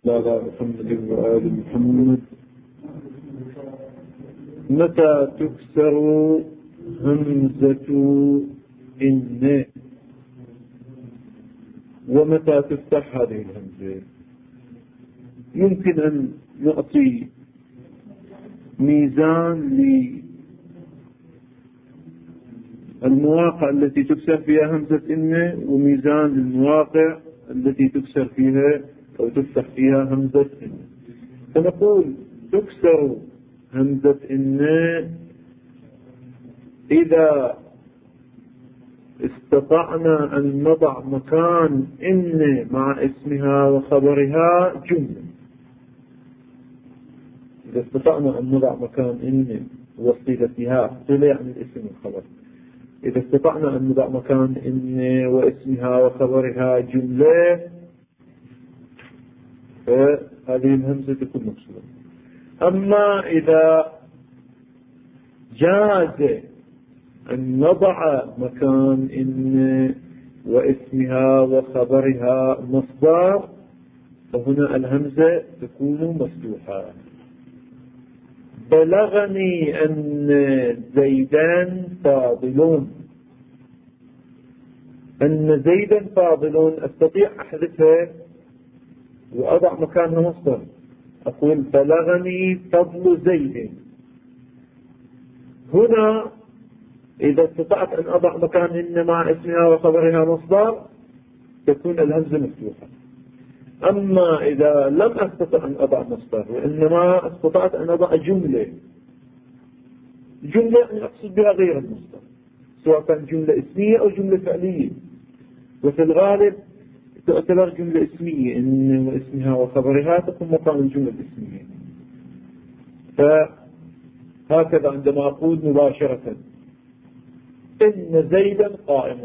على محمد وآل محمد. متى تكسر همزة إن ومتى تفتح هذه الهمزة؟ يمكن أن نعطي ميزان للمواقع التي تكسر فيها همزة إن، وميزان للمواقع التي تكسر فيها أو تفتح فيها همزة إن. فنقول تكسر همزة إن إذا استطعنا أن نضع مكان إن مع اسمها وخبرها جملة. إذا استطعنا أن نضع مكان إن وصيغتها، صلة يعني الاسم والخبر، إذا استطعنا أن نضع مكان إن واسمها وخبرها جملة فهذه الهمزة تكون مكسورة. أما إذا جاز أن نضع مكان إن واسمها وخبرها مصدر فهنا الهمزة تكون مفتوحة. بلغني أن زيدا فاضل، أن زيدا فاضل أستطيع أحذفها وأضع مكانها مصدر، أقول بلغني فضل زيد. هنا إذا استطعت أن أضع مكان إن مع اسمها وخبرها مصدر تكون الهمزة مفتوحة. أما إذا لم أستطع أن أضع مصدر وإنما استطعت أن أضع جملة يعني أقصد بها غير المصدر، سواء كان جملة اسمية أو جملة فعلية، وفي الغالب تعتبر جملة اسمية إن واسمها وخبرها تكون مقام الجملة الاسمية. فهكذا عندما أقول مباشرة إن زيدا قائم،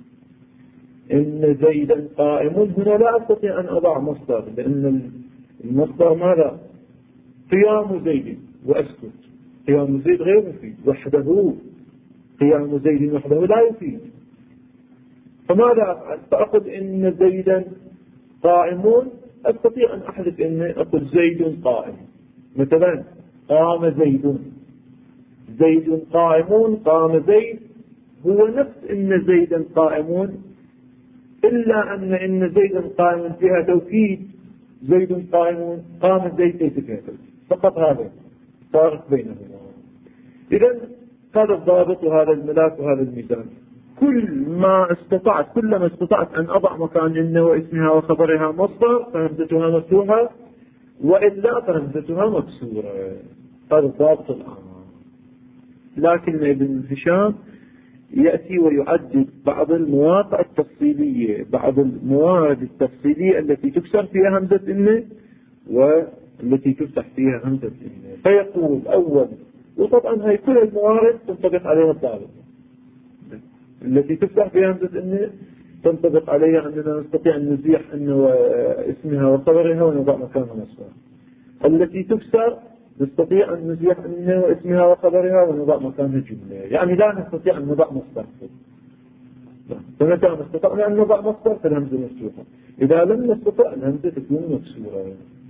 إن زيدا قائم، هنا لا أستطيع أن أضع مصدر، لأن المصدر ماذا؟ قيام زيد وأسكت. قيام زيد غير مفيد وحده، قيام زيد وحده لا يفيد. فماذا أفعل؟ فأقول إن زيدا قائمون، أستطيع أن أحذف إن أقول زيد قائم. مثلا قام زيد، زيد قائمون، قام زيد هو نفس إن زيدا قائمون، إلا أن زيدا قائم فيها توكيد، زيد قائمون، قام زيد ليس فيها توكيد، فقط هذا فارق بينهما. إذن هذا الضابط وهذا الملاك وهذا الميزان. كلما استطعت أن أضع مكان إن واسمها وخبرها مصدر فهمزتها مفتوحة، وإلا فهمزتها مكسورة. هذا الضابط الآن. لكن ابن هشام يأتي ويعدد بعض المواقع التفصيلية، بعض الموارد التفصيلية التي تكسر فيها همزة إن والتي تفتح فيها همزة إن. فيقول أول، وطبعا هي كل الموارد تنطبق عليها الضابط، التي تفتح فيها همزة إن تنطبق عليها أننا نستطيع أن نزيح إن واسمها وخبرها ونضع مكانها مصدر. التي تكسر نستطيع أن نزيح إن واسمها وخبرها ونضع مكانها جملة، يعني لا نستطيع أن نضع مصدر. فمتى نستطيع أن نضع مصدر فالهمزة مفتوحة، إذا لم نستطع الهمزة تكون مكسورة.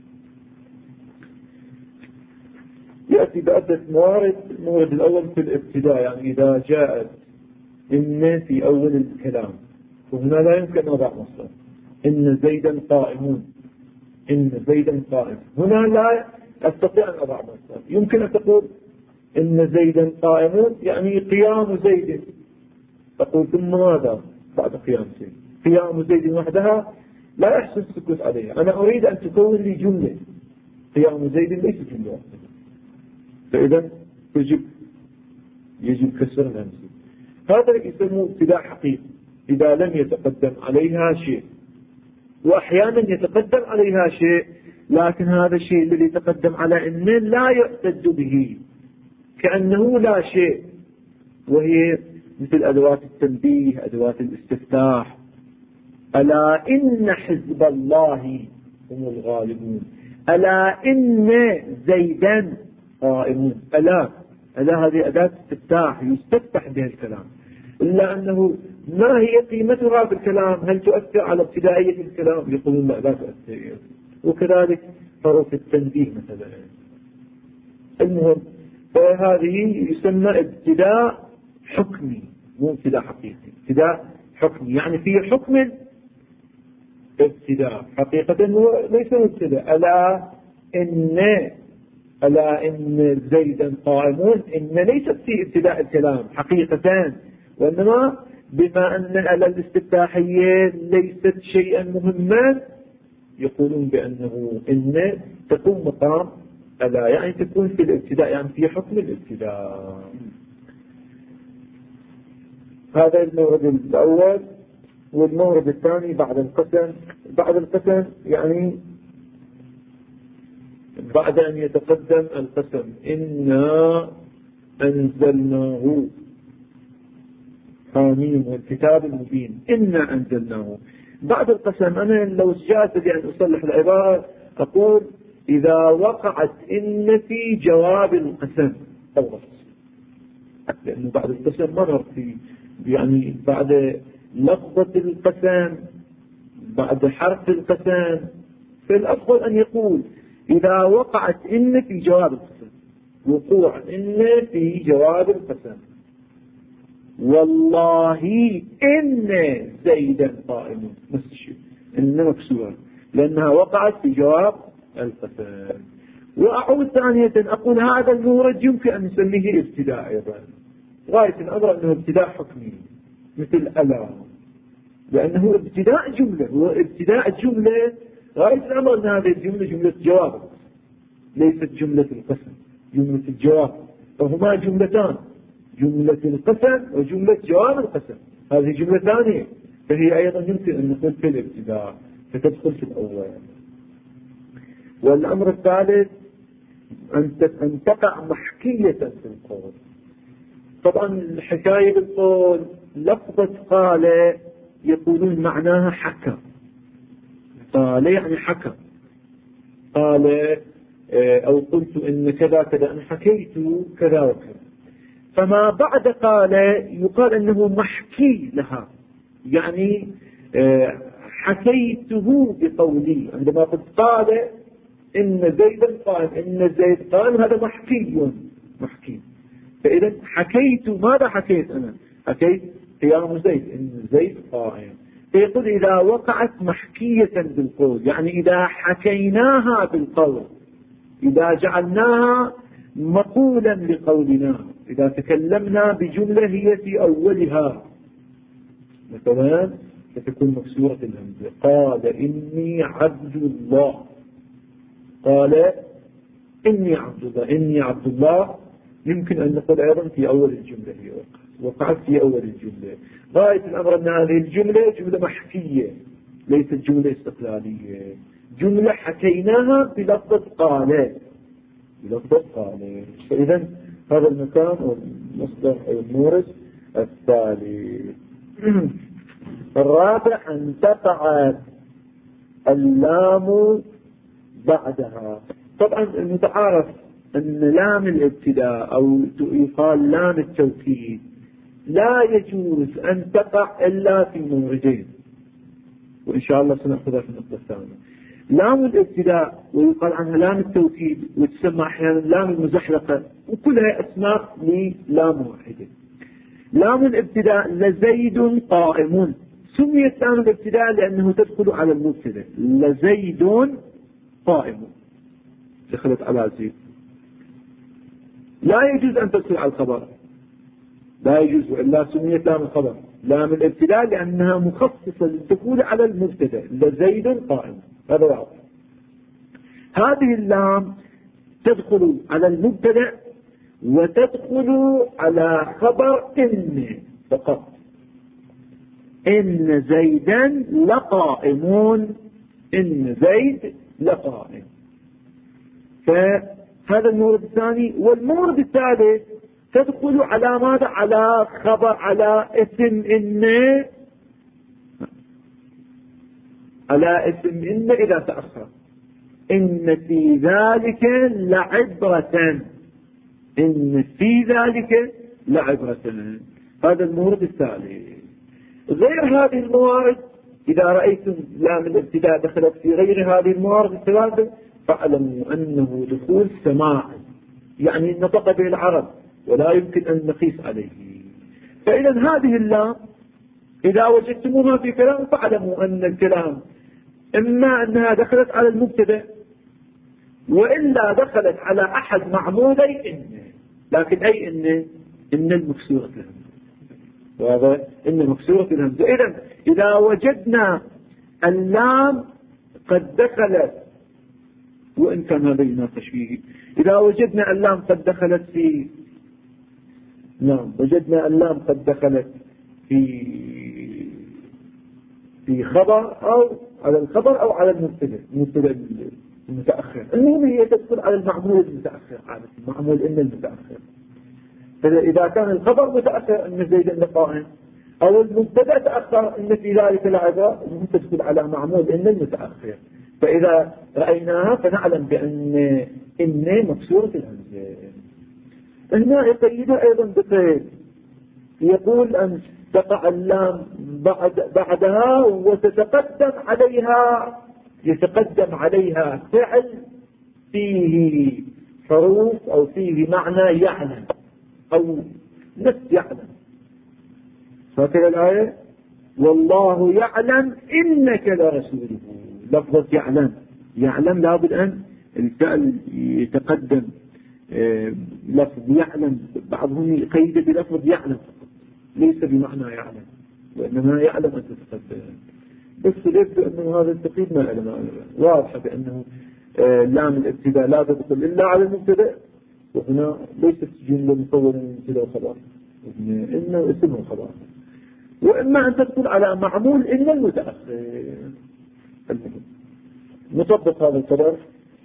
يأتي بعدة موارد. المورد الأول في الابتداء، يعني إذا جاءت إن في أول الكلام وهنا لا يمكن أن نضع مصدر. إن زيدا قائمون، إن زيدا قائم، هنا لا أستطيع أن أضع مصدر. يمكن أن تقول إن زيدا قائمون يعني قيام زيد، تقول ثم ماذا بعد قيام زيد؟ قيام زيد وحدها لا يحسن السكوت عليها، أنا أريد أن تكون لي جملة. قيام زيد ليس جملة واحدة، فإذا يجب كسر الهمزة. هذا يسمى ابتداء حقيقي إذا لم يتقدم عليها شيء، وأحيانا يتقدم عليها شيء لكن هذا الشيء الذي يتقدم على إن لا يعتد به، كأنه لا شيء، وهي مثل أدوات التنبيه، أدوات الاستفتاح. ألا إن حزب الله هم الغالبون، ألا إن زيدا قائمون. ألا هذه أداة استفتاح يستفتح بها الكلام، إلا أنه ما هي قيمتها في الكلام؟ هل تؤثر على ابتدائية الكلام؟ يقولون لا تؤثر. وكذلك حروف التنبيه مثلا. المهم فهذه يسمى ابتداء حكمي، مو ابتداء حقيقي، ابتداء حكمي يعني في حكم ابتداء، حقيقة هو ليس ابتداء. ألا إن زيدا قائمون، إن ليست في ابتداء الكلام حقيقة، وإنما بما أن الألا الاستفتاحية ليست شيئا مهما يقولون بأنه إن تكون مقام ألا، يعني تكون في الابتداء، يعني في حكم الابتداء. هذا المورد الأول. والمورد الثاني بعد القسم. بعد القسم يعني بعد أن يتقدم القسم إنا أنزلناه حميم والكتاب المبين، إنا أنزلناه. بعد القسم أنا لو جاءت بأن أصلح العبارة أقول إذا وقعت إن في جواب القسم أول، لأنه بعد القسم مر في يعني بعد لفظة القسم بعد حرف القسم، فالأفضل أن يقول إذا وقعت إن في جواب القسم، وقوع إن في جواب القسم، والله إن زيدا قائم، نفس الشيء إن مكسورة لأنها وقعت في جواب القسم. وأعود ثانية أقول هذا المورد يمكن أن نسميه ابتداء أيضا، غاية الأمر أنه ابتداء حكمي مثل ألا، لأنه ابتداء جملة، وابتداء الجملة غاية الأمر أن هذه الجملة جملة جواب ليست جملة القسم، جملة الجواب، فهما جملتان، جملة القسم وجملة جواب القسم، هذه جملة ثانية، فهي أيضا يمكن أن نقول في الابتداء فتدخل في الأول. والأمر الثالث أن تقع محكية في القول. طبعا الحكاية بالقول لفظة قال يقولون معناها حكى، قال يعني حكى، قال أو قلت إن كذا كذا، أنا حكيت كذا وكذا. فما بعد قال يقال أنه محكي لها، يعني حكيته بقولي. عندما قلت قال إن زيدا قائم، إن زيد قائم، هذا محكي. فإذا حكيت، ماذا حكيت أنا؟ حكيت قيام زيد، إن زيد قائم. فيقول إذا وقعت محكية بالقول، يعني إذا حكيناها بالقول، إذا جعلناها مقولا لقولنا، إذا تكلمنا بجملة هي في أولها مثلا فتكون مكسورة الهمزة، قال إني عبد الله، قال إني عبد الله، إني عبد الله يمكن أن نقول أيضا في أول الجملة، هي وقعت في أول الجملة. غاية الأمر أن هذه الجملة جملة محكية ليست جملة استقلالية، جملة حكيناها بلفظة قال، بلفظة قال. فإذا هذا المكان والمصدر أو المورد الثالث. الرابع أن تقع اللام بعدها. طبعا المتعارف أن لام الابتداء أو يقال لام التوكيد لا يجوز أن تقع إلا في موردين، وإن شاء الله سنأخذها في النقطة الثانية. لام الابتداء ويقال عنها لام التوكيد، وتسمى أحيانا لام المزحلقة، وكلها أسماء للام واحدة. لام الابتداء لزيد قائم، سميت لام الابتداء لأنه تدخل على المبتدأ، لزيد قائم دخلت على زيد. لا يجوز أن تدخل على الخبر، لا يجوز، وإلا سميت لام الخبر لام الابتداء لأنها مخصصة للدخول على المبتدأ، لزيد قائم، هذا واضح. هذه اللام تدخل على المبتدأ وتدخل على خبر إن فقط، إن زيدا لقائمون، إن زيد لقائم. فهذا المورد الثاني. والمورد الثالث تدخل على ماذا؟ على خبر، على اسم إن، على اسم إن إذا تأخر، إن في ذلك لعبرة، إن في ذلك لعبرة. هذا المورد الثالث. غير هذه الموارد إذا رأيتم لام الابتداء دخلت في غير هذه الموارد الثلاثة فاعلموا أنه دخول سماعي، يعني نطق به العرب ولا يمكن أن نقيس عليه. فإذا هذه اللام إذا وجدتموها في كلام فاعلموا أن الكلام إما أنها دخلت على المبتدأ وإلا دخلت على أحد معمولي إن، لكن أي إن المكسورة الهمزة، وهذا إن مكسورة الهمزة. إذا وجدنا اللام قد دخلت، وإن كان هذا يناقش فيه، إذا وجدنا اللام قد دخلت في وجدنا اللام قد دخلت في خبر أو على الخبر أو على المبتدأ المتأخر. المهم هي تدخل على المعمول المتأخر، على المعمول إن المتأخر. فإذا كان الخبر متأخر إن زيد قائم أو المبتدأ تأخر إن في ذلك العبارة تدخل على معمول إن المتأخر. فإذا رأيناها فنعلم بأن إن مكسورة الهمزة. هنا يقيدها أيضا بقيد، يقول أن تقع اللام بعدها يتقدم عليها فعل فيه حروف أو فيه معنى يعلم أو نفس يعلم. فكذا الآية والله يعلم إنك لرسوله، لفظة يعلم لابد أن الفعل يتقدم لفظ يعلم، بعضهم يقيد بلفظ يعلم ليس بمعنى يعلم، وإنما يعلم أن تتقدم. بس يبدو أنه هذا التقييد ما العلماء واضح بأنه لام الابتداء لا تدخل إلا على المبتدأ، وهنا ليست جملة مكونة من مبتدأ وخبر، إنه اسم وخبر، وإما أن تدخل على معمول إن المتأخر. نطبق هذا القدر.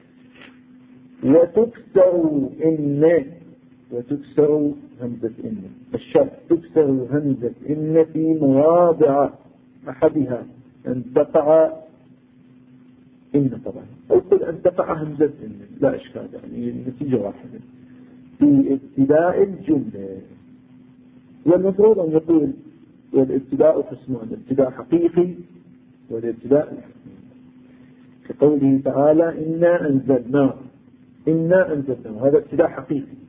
وتكسر همزة إن، الشرط تكسر همزة إن في مواضع أحدها أن تقع إن طبعا، أو قل أن تقع همزة إن لا إشكال، يعني النتيجة واحدة في ابتداء الجملة. والمفروض أن يقول والابتداء قسمان، ابتداء حقيقي والابتداء الحقيقي، كقوله تعالى إنا أنزلناه هذا ابتداء حقيقي.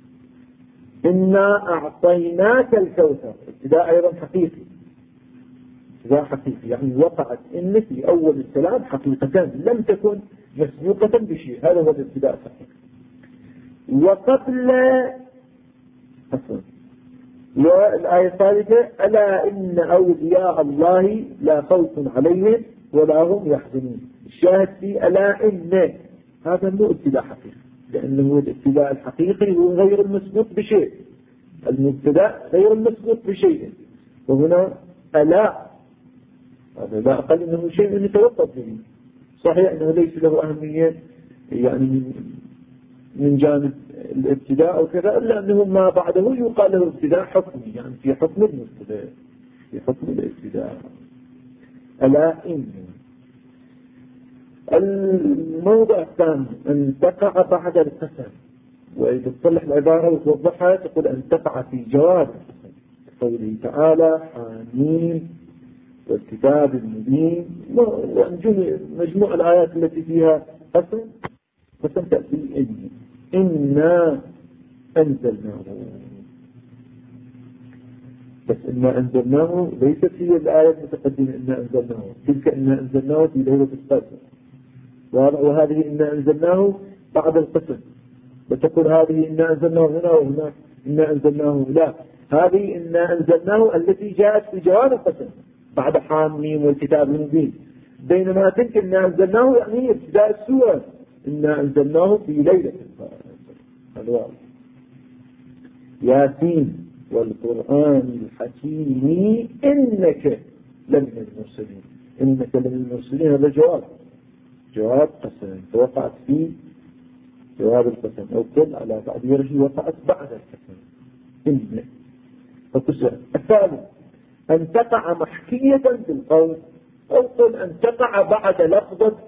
إنا أعطيناك الكوثر ابتداء أيضا حقيقي، يعني وقعت إن في أول الكلام حقيقة لم تكن مسبوقة بشيء، هذا هو الابتداء الحقيقي. وقبل والآية الثالثة ألا إن أولياء الله لا خوف عليهم ولا هم يحزنون. الشاهد في ألا إن هذا مو ابتداء حقيقي، لأنه الابتداء الحقيقي هو غير المسبوق بشيء، المبتدأ غير المسبوق بشيء، وهنا ألا هذا لا أقل أنه شيء يتوقف به. صحيح أنه ليس له أهمية يعني من جانب الابتداء أو كذا، إلا أنه ما بعده يقال له ابتداء حكمي، يعني في حكم المبتدأ، في حكم الابتداء. ألا إن الموضع الثاني أن تقع بعد القسم، وإذا تصلح العبارة وتوضحها تقول أن تقع في جواب القسم، قوله تعالى حامين والكتاب المبين، مجموع الآيات التي فيها قسم تأتي إنا أنزلناه. بس إنا أنزلناه ليست هي الآية المتقدمة إنا أنزلناه، تلك إنا أنزلناه في ليلة القدر، وهذه إنا أنزلناه بعد القسم، بتقول هذه إنا أنزلناه هنا وهنا إنا أنزلناه، لا، هذه إنا أنزلناه التي جاءت في جواب القسم بعد حاميم والكتاب المبين، بينما تلك إنا أنزلناه يعني ابتداء السورة إنا أنزلناه في ليلة القدر. ياسين والقرآن الحكيم إنك لمن المرسلين، إنك لمن المرسلين هذا جواب قسم، فوقعت في جواب القسم، أو قل على تعبيره وقعت بعد القسم إن فتسأل. الثالث أن تقع محكية بالقول، أو قل أن تقع بعد لفظة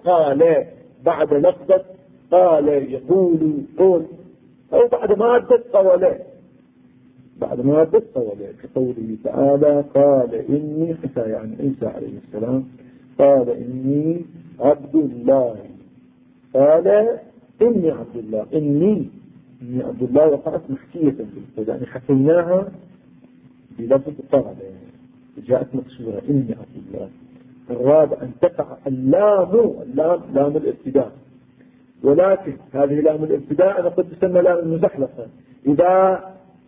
قال يقول قول، أو بعد مادة قولة، بعد ما بالطول كقوله تعالى قال إني حتى يعني عيسى عليه السلام قال إني عبد الله قال إني عبد الله إني عبد الله وقعت محكية بالفعل يعني حكيناها بلفظ قال جاءت مكسورة إني عبد الله. الرابع أن تقع اللام لام الابتداء، ولكن هذه لام الابتداء أنا قد تسمى لام المزحلقة إذا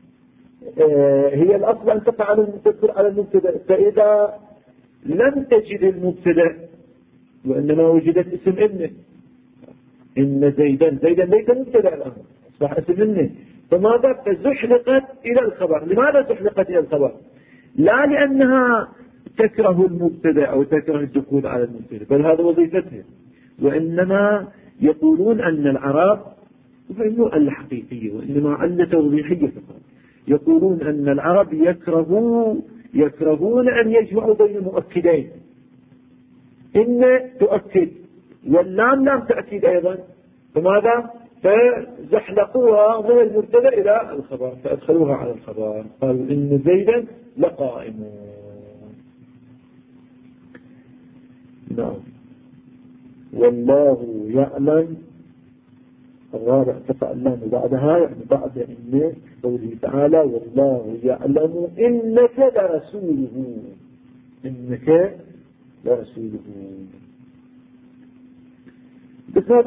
هي الأصل أن تقع على المبتدأ، فإذا لم تجد المبتدأ وإنما وجدت اسم إن زيدا ليس مبتدأ الآن أصبح اسم إنه، فماذا فزحلقت إلى الخبر. لماذا زحلقت إلى الخبر؟ لا لأنها تكره المبتدأ أو تكره الدخول على المبتدأ، بل هذا وظيفتها، وإنما يقولون أن العرب فإنه علة حقيقية وإنما علة توضيحية فقط. يقولون أن العرب يكرهون أن يجمعوا بين مؤكدين، إن تؤكد واللام لام تأكيد أيضا، فماذا فزحلقوها من المبتدأ إلى الخبر فأدخلوها على الخبر قالوا إن زيدا لقائم. نعم. والله يعلم. الرابع تقع اللام بعدها يعني بعد إن قوله تعالى والله يعلم إنك لرسوله بس هذا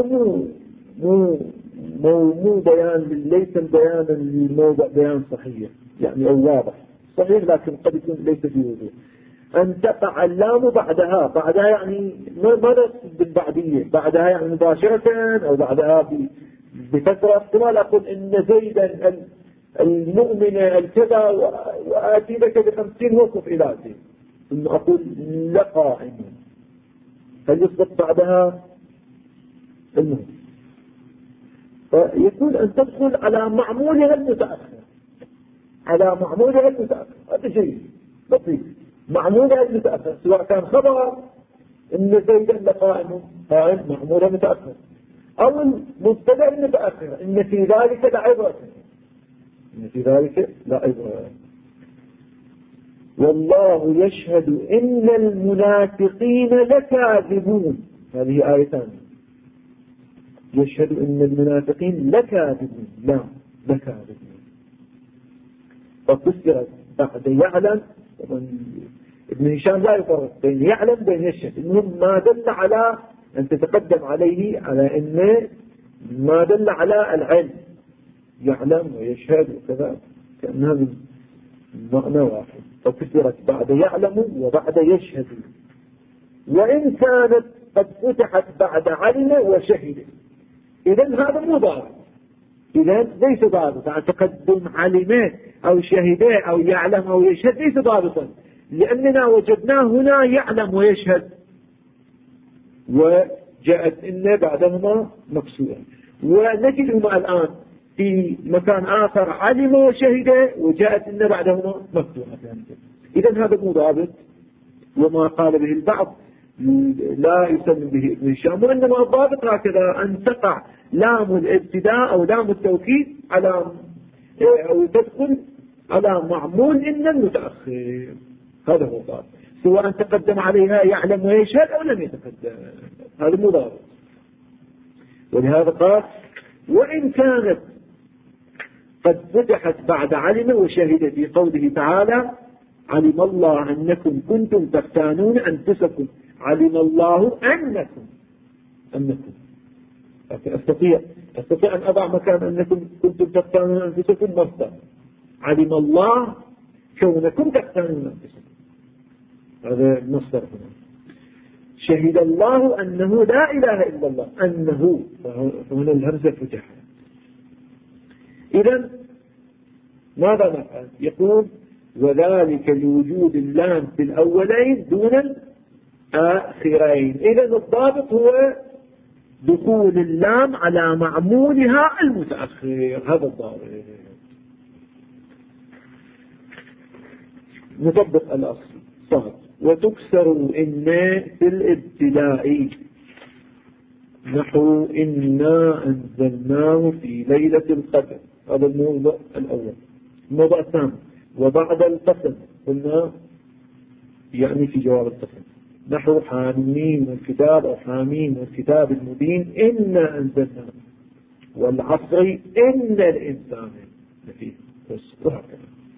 مو بيان ليس بيانا للموضع بيان صحيح يعني أو واضح صحيح، لكن قد يكون ليس في وضوح. أن تقع اللام بعدها يعني ماذا بالبعدية بعدها يعني مباشرة أو بعدها بفترة، احتمال أقول إن زيدا المؤمن الكذا وآتي لك ب50 وقف إلى زيد ثم أقول لقائم، هل يصدق بعدها المهم؟ فيكون أن تدخل على معمولها المتأخر هذا شيء بسيط. معمولها المتأخر سواء كان خبر إن زيدا لقائم قائم معمولها متأخر، أو المبتدأ المتأخر إن في ذلك لعبرة. والله يشهد إن المنافقين لكاذبون. هذه آية ثانية. يشهد إن المنافقين لكاذبون لكاذبون. ففسرت بعد يعلم. ابن هشام لا يفرق بين يعلم بين يشهد، المهم ما دل على أن تتقدم عليه على إنه ما دل على العلم يعلم ويشهد وكذا كأنها معنى واحد. ففسرت بعد يعلم وبعد يشهد. وإن كانت قد فتحت بعد علم وشهد إذن هذا مو ضابط، إذن ليس ضابطا. عن تقدم علم أو شهد أو يعلم أو يشهد ليس ضابطا، لأننا وجدناه هنا يعلم ويشهد وجاءت إن بعدهما مكسورة، ونجدهما الآن في مكان آخر علم وشهد وجاءت إن بعدهما مكسورة. إذن هذا مو ضابط، وما قال به البعض لا يسمى به ابن هشام، وإنما الضابط هكذا أن تقع لام الابتداء أو لام التوكيد على أو تدخل على معمول إن المتأخر، هذا هو الضابط، سواء تقدم عليها يعلم ويشهد أو لم يتقدم، هذا مو ضابط. ولهذا قال وإن كانت قد فتحت بعد علم وشهد في قوله تعالى علم الله أنكم كنتم تختانون أنفسكم علم الله أنكم أستطيع أن أضع مكان أنكم كنتم تختانون أنفسكم مصدر علم الله كونكم تختانون أنفسكم، هذا المصدر هنا. شهد الله أنه لا إله إلا الله أنه، فهنا الهمزة فتحت. إذن ماذا نفعل؟ يقول وذلك لوجود اللام في الأولين دون الآخرين. إذن الضابط هو دخول اللام على معمولها المتأخر، هذا الضابط. نطبق الأصل صاد وتكسر إن في الابتلاء نحو إنا أنزلناه في ليلة القدر، هذا الموضوع الأول. الموضوع الثاني وبعد القسم قلنا يعني في جواب القسم نحو حامين والكتاب أو حامين والكتاب المبين إنا أنزلنا والعصر إن الإنسان لفي خسر وهكذا.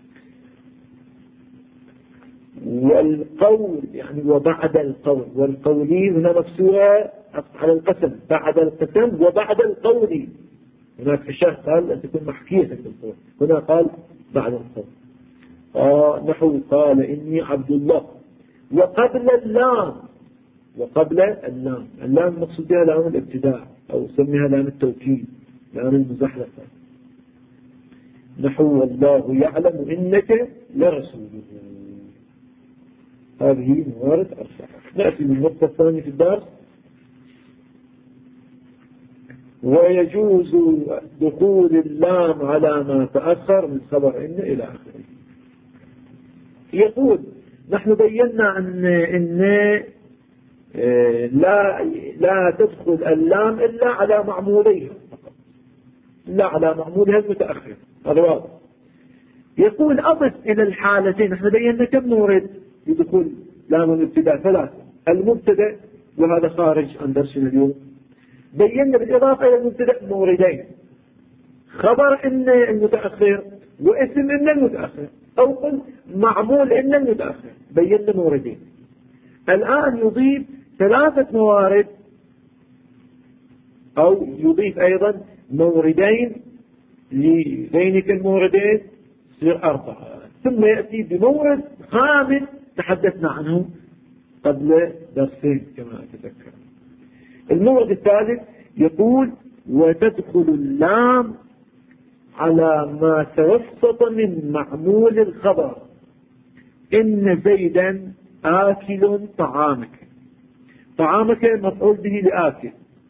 والقول يعني وبعد القول والقولي هنا مكسورة على القسم بعد القسم وبعد القول. هناك في الشرح قال أن تكون محكية في القول هنا قال بعد القول. نحو قال إني عبد الله وقبل اللام وقبل اللام. اللام مقصود بها لام الابتداء أو سميها لام التوكيد لام المزحلقة. نحو والله يعلم إنك لرسوله. هذه موارد أربعة. نأتي للنقطة الثانية في الدرس. ويجوز دخول اللام على ما تأخر من خبر إن إلى آخره. يقول نحن بينا أن لا تدخل اللام إلا على معموليها فقط إلا على معمولها المتأخر. هذا واضح. يقول أضف إلى الحالتين. نحن بينا كم مورد يدخل لام الابتداء 3 المبتدأ وهذا خارج عن درسنا اليوم. بينا بالإضافة إلى المبتدأ موردين خبر إن المتأخر واسم إن المتأخر أو قل معمول إن المتأخر. بينا موردين. الآن يضيف 3 موارد أو يضيف أيضا موردين لبينك الموردين يصير 4 ثم يأتي بمورد خامس تحدثنا عنه قبل درسين كما أتذكر. المورد الثالث يقول وتدخل اللام على ما توسط من معمول الخبر إن زيدا آكل طعامك. طعامك مفعول به لآكل.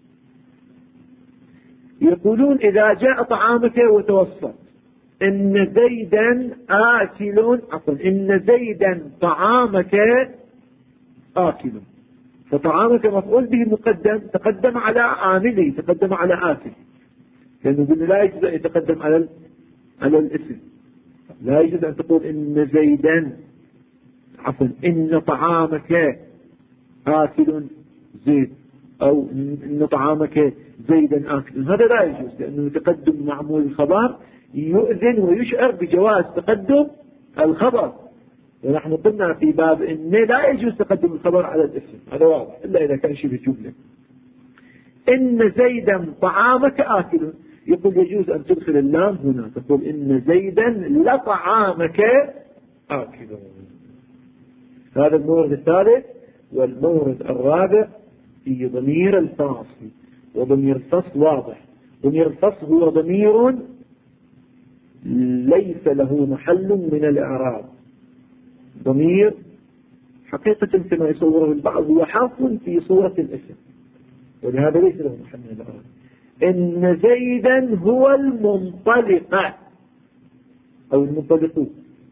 يقولون إذا جاء طعامك وتوسط إن زيدا آكل إن زيدا طعامك آكل. فطعامك مفعول به مقدم تقدم على عامله تقدم على آكل لأنه لا يجوز أن يتقدم على الاسم. لا يجوز أن تقول إن زيدا إن طعامك آكل زيد أو إن طعامك زيدا آكل. هذا لا يجوز لأنه تقدم معمول الخبر يؤذن ويشعر بجواز تقدم الخبر. ونحن قلنا في باب إن لا يجوز تقدم الخبر على الاسم. هذا واضح إلا إذا كان شبه جملة. إن زيدا طعامك آكل. يقول يجوز أن تدخل اللام هنا تقول إن زيدا لطعامك آكل. هذا المورد الثالث. والمورد الرابع في ضمير الفاصل. وضمير الفصل واضح. ضمير الفصل هو ضمير ليس له محل من الإعراب. ضمير حقيقة كما يصوره البعض هو حرف في صورة الاسم ولهذا ليس له محل من الإعراب. إن زيدا هو المنطلق أو المنطلق.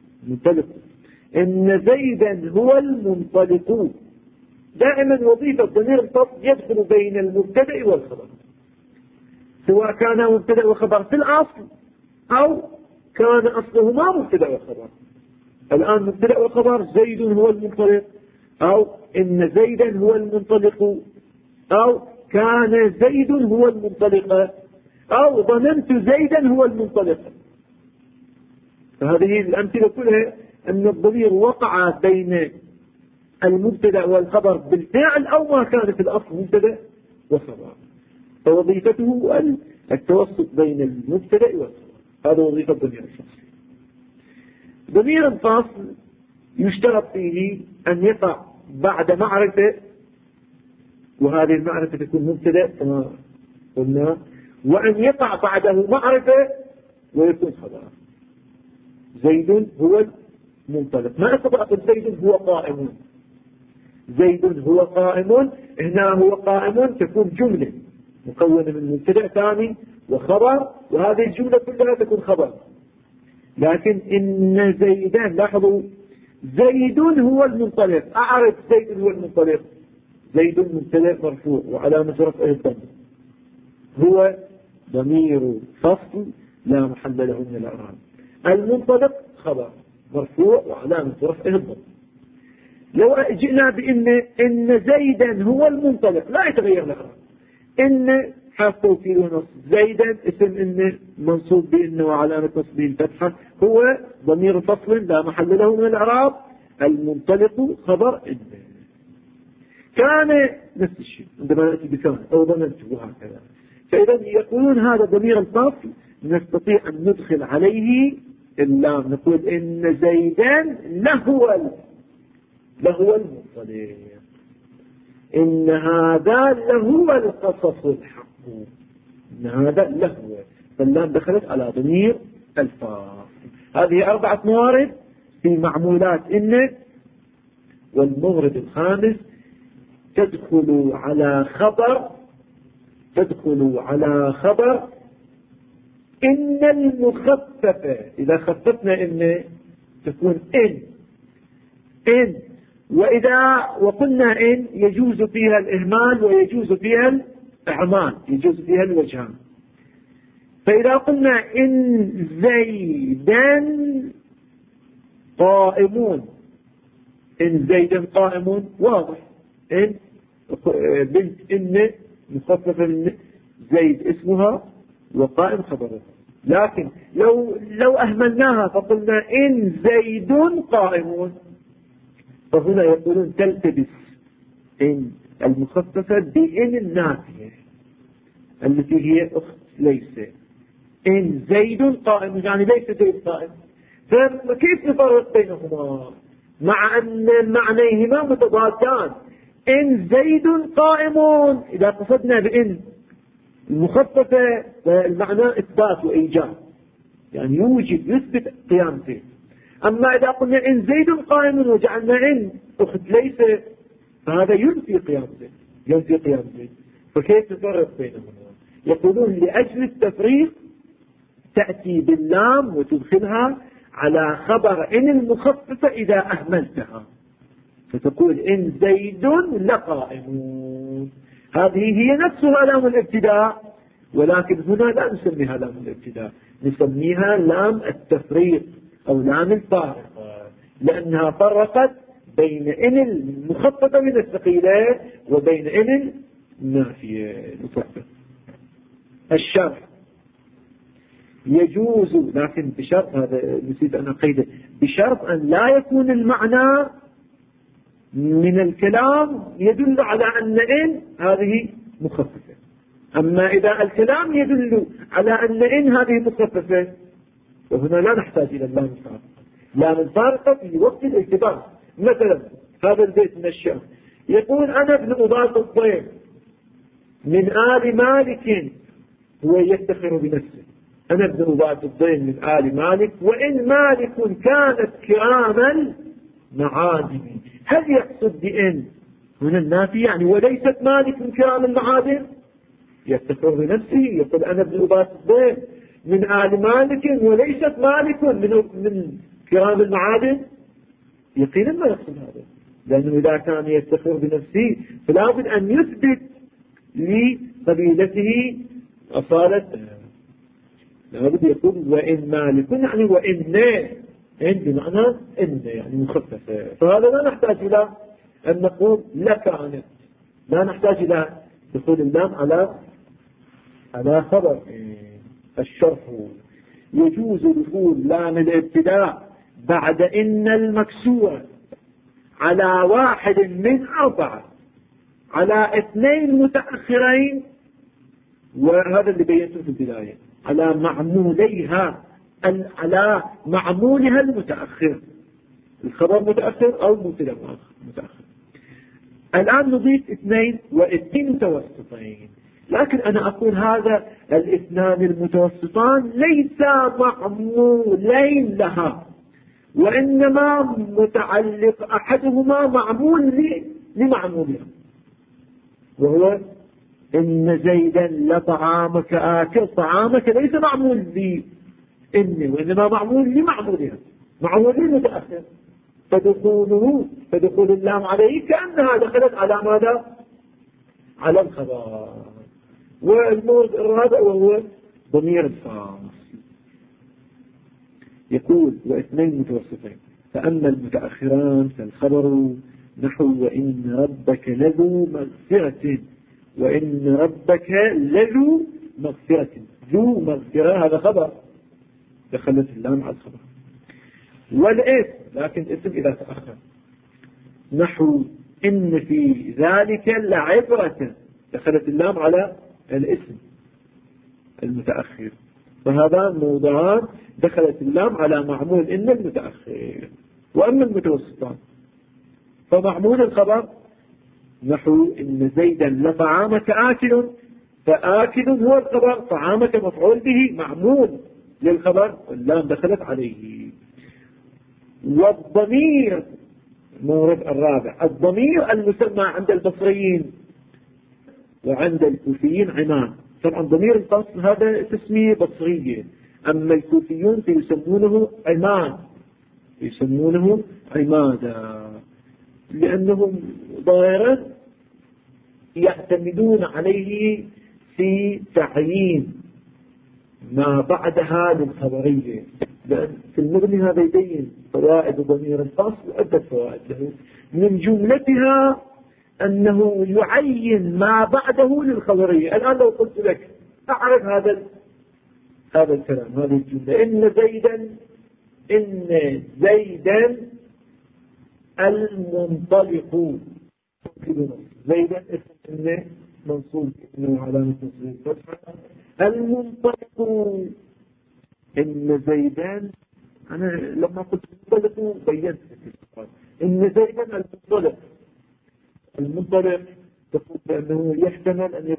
إن زيدا هو المنطلق. دائما وظيفة ضمير الفصل يدخل بين المبتدأ والخبر سواء كان مبتدأ وخبر في الأصل أو كان أصلهما مبتدأ وخبر. الآن مبتدأ وخبر زيد هو المنطلق أو إن زيدا هو المنطلق أو كان زيد هو المنطلق أو ظننت زيدا هو المنطلق. فهذه الأمثلة كلها أن الضمير وقع بين المبتدأ والخبر بالفعل أو ما كان في الأصل مبتدأ وخبر. فوظيفته التوسط بين المبتدأ والخبر. هذا وظيفة ضمير الفصل. ضمير الفصل يشترط فيه أن يقع بعد معرفة وهذه المعرفة تكون مبتدأ كما قلنا وأن يقع بعده معرفة ويكون خبر. زيد هو المنطلق. ما أستطيع أقول زيد هو قائم. زيد هو قائم. هنا هو قائم تكون جملة مكونة من مبتدأ ثاني وخبر وهذه الجملة كلها تكون خبر. لكن إن زيدا لاحظوا زيد هو المنطلق. أعرف زيد هو المنطلق. زيد مبتدأ مرفوع وعلامة رفعه الضمة. هو ضمير فصل لا محل له من الإعراب. المنطلق خبر مرفوع وعلامة رفعه الضم. لو جئنا إن زيدا هو المنطلق لا يتغير الإعراب. إن حرف توكيد ونصب، زيدا اسم إن منصوب بإن وعلامة نصبه الفتحة، هو ضمير فصل لا محل له من الإعراب، المنطلق خبر إن. كان نفس الشيء عندما نأتي بكان أو ظننت وهكذا. فإذا يقولون هذا ضمير الفصل نستطيع أن ندخل عليه اللام، نقول إن زيدا لهو المنطلق، إن هذا لهو القصص الحق، إن هذا لهو، فاللام دخلت على ضمير الفاصل. هذه 4 موارد في معمولات إن. والمورد الخامس تدخل على خبر إن المخففة. إذا خففنا إن تكون إن وقلنا إن يجوز فيها الإهمال ويجوز فيها الإعمال، يجوز فيها الوجهان. فإذا قلنا إن زيدا قائمون، إن زيدا قائمون واضح، إن بنت إن مخففة من زيد اسمها وقائم خبرها. لكن لو أهملناها فقلنا إن زيد قائمون، فهنا يقولون تلتبس إن المخففة بإن النافية التي هي أخت ليس. إن زيد قائم يعني ليس زيد قائم، فكيف نفرق بينهما مع أن معنيهما متضادان؟ إن زيد قائمون إذا قصدنا بإن المخففة فالمعنى إثبات وإيجاب، يعني يوجد يثبت قيام زيد. أما إذا قلنا إن زيد قائم وجعلنا إن أخت ليس فهذا ينفي قيام زيد، فكيف نفرق بينهما؟ يقولون لأجل التفريق تأتي باللام وتدخلها على خبر إن المخففة إذا أهملتها، فتقول إن زيد لقائمون. هذه هي نفسها لام الابتداء، ولكن هنا لا نسميها لام الابتداء، نسميها لام التفريق أو لام الفارقة، لأنها فرقت بين إن المخففة من الثقيلة وبين إن النافية المخففة. الشرح يجوز، لكن بشرط، هذا نسيت أن أقيده، بشرط أن لا يكون المعنى من الكلام يدل على أن إن هذه مخففة. أما إذا الكلام يدل على أن إن هذه مخففة وهنا لا نحتاج إلى اللام الفارقة. لام الفارقة في وقت الالتباس. مثلا هذا البيت من الشعر يقول أنا ابن أباط الضيف من آل مالك، هو يفتخر بنفسه، أنا ابن أباط الضيف من آل مالك، وإن مالك كانت كرام المعادن. هل يقصد بإن هنا النافي يعني وليست مالك كرام المعادن؟ يفتخر بنفسه يقول أنا ابن أباط الضيف من آل مالك وليست مالك من كرام المعادن. يقينا ما يقصد هذا، لأنه إذا كان يفتخر بنفسه فلا بد أن يثبت لقبيلته أصالة. لا بد يقول وإن مالك يعني وإن، إن بمعنى إن يعني مخففة. فهذا لا نحتاج إلى أن نقول لكانت، لا نحتاج إلى دخول اللام على خبر. الشرح يجوز دخول لام الابتداء بعد إن المكسورة على واحد من 4، على 2 متأخرين، وهذا اللي بينته في البداية، على معمولها المتأخر، الخبر متأخر أو مبتدأ متأخر. الآن نضيف 2 و2 متوسطين، لكن أنا أقول هذا الاثنان المتوسطان ليس معمولين لها، وإنما متعلق أحدهما معمول لمعمولها، وهو إن زيدا لطعامك آكل. طعامك ليس معمول بإن، وإنما معمول لمعمولها، معمول للمتأخر. فدخول اللام عليه كأنها دخلت على ماذا؟ على الخبر. والمورد الرابع وهو ضمير الفاصل. يقول واثنين متوسطين. فأما المتأخران فالخبر نحو وإن ربك لذو مغفرة، وإن ربك لذو مغفرة، ذو مغفرة هذا خبر دخلت اللام على الخبر. والاسم لكن اسم إذا تأخر نحو إن في ذلك لعبرة، دخلت اللام على الاسم المتأخر. فهذا موضعان دخلت اللام على معمول إن المتأخر. وأما المتوسطان فمعمول الخبر نحو إن زيدا لطعامك آكل، فآكل هو الخبر، طعامك مفعول به معمول للخبر واللام دخلت عليه. والضمير مورد الرابع، الضمير المسمى عند البصريين وعند الكوفيين عماد. طبعا ضمير الفصل هذا تسمية بصرية، أما الكوفيون فيسمونه عماد، يسمونه عمادا، لأنهم ظاهرا يعتمدون عليه في تعيين ما بعدها للخبرية. لأن في المغني هذا يبين فوائد ضمير الفصل عدة فوائد له، من جملتها أنه يعين ما بعده للخبرية. الآن لو قلت لك أعرف هذا الكلام، هذه الجملة، إن زيدا المنطلق، زيدا اسم منصوب إنه علامة نصب الفتحة، المنطلق إن زيدا، أنا لما قلت المنطلق بينت إن زيدا المنطلق تقول بأنه يحتمل أن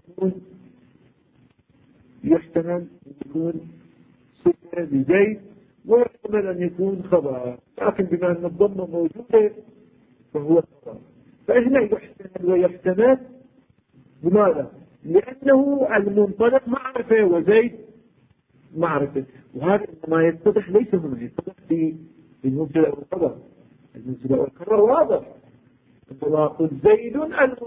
يكون صفة لزيد، ويحتمل أن يكون خبر، لكن بما أن الضمة موجودة فهو خبر. فهنا يحتمل ويحتمل، لماذا؟ لأنه المنطلق معرفة وزيد معرفة، وهذا ما يتضح ليس هنا، يتضح في المبتدأ والخبر. المبتدأ والخبر واضح، عندما أقول زيد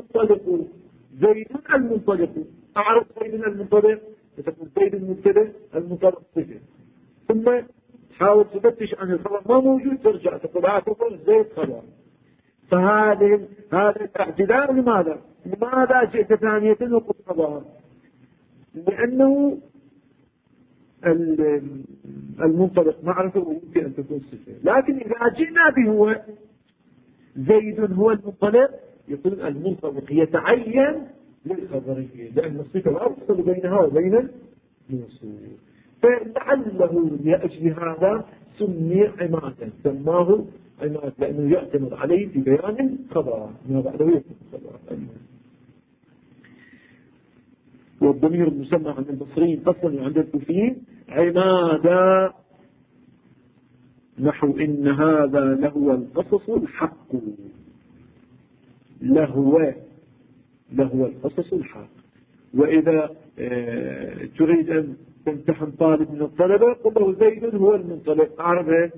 المنطلق، أعرف زيد المنطلق، فتقول زيد المبتدأ المنطلق صفة، ثم تحاول تفتش عن الخبر ما موجود، ترجع تقول أعتبر زيد خبر. فهذا الاعتذار لماذا جئت ثانية وقلت خبر؟ لأنه المنطلق معرفة ويمكن أن تكون صفة، لكن إذا جئنا به زيد هو المنطلق، يكون المنطلق يتعين للخبرية، لأن الصفة لا تفصل بينها وبين الموصول. فلعله لأجل هذا سمي عمادا، سماه عماد لأنه يعتمد عليه في بيان الخبر، ما بعده يكون خبر. والضمير المسمى عند البصريين فصلا وعند الكوفيين عمادا، نحو إن هذا لهو القصص الحق، لهو القصص الحق. وإذا تريد أن تمتحن طالب من الطلبة قل له زيد هو المنطلق، أعرفه،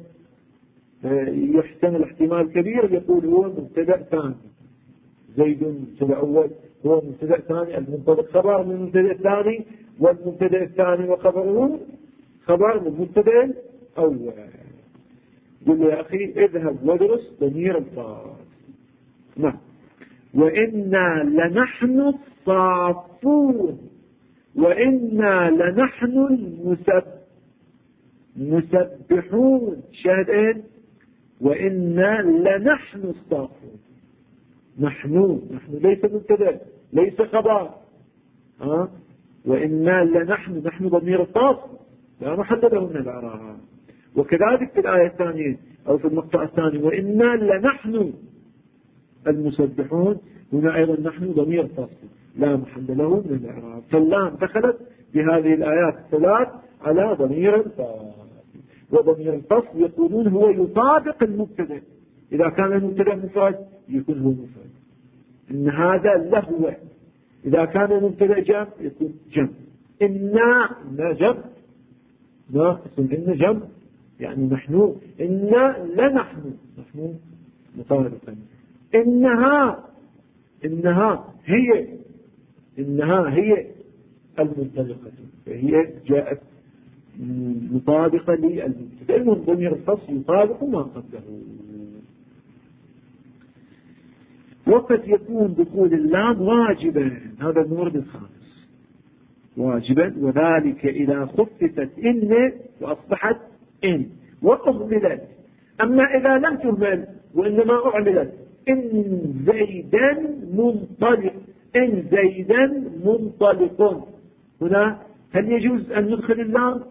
يحتمل احتمال كبير يقول هو مبتدأ ثاني، زيد مبتدأ أول هو مبتدأ ثاني، المنطلق خبر من المبتدأ الثاني، والمبتدأ الثاني وخبره خبر من المبتدأ الأول. قل يا أخي اذهب وادرس ضمير الفاصل. نعم. وإنا لنحن الصافون، وإنا لنحن المسبحون، شاهدين، وإنا لنحن الصافون، نحن ليس مبتدأ ليس خبر، وإنا لنحن ضمير الفاصل لا محل له من الإعراب. وكذلك في الآية الثانية أو في المقطع الثاني وإنا لنحن المسبحون، هنا أيضا نحن ضمير فصل لا محل له من الإعراب. فاللام دخلت بهذه الآيات الثلاث على ضمير الفصل. وضمير الفصل يقولون هو يطابق المبتدأ، إذا كان المبتدأ مفرد يكون هو مفرد، إن هذا لهو، إذا كان المبتدأ جمع يكون جمع. إنا جمع ناقص، إن جمع يعني نحن، إنا لنحن نحن مطابقا. إنها هي المنطلقة، فهي جاءت مطابقة للمبتدأ، ضمير الفصل يطابق ما قبله. وقد يكون دخول اللام واجبا، هذا المورد الخامس، واجبا، وذلك إذا خففت إن وأصبحت إن وأهملت. أما إذا لم تهمل وإنما أعملت، إن زيدا منطلق، إن زيدا منطلق، هنا هل يجوز أن ندخل اللام؟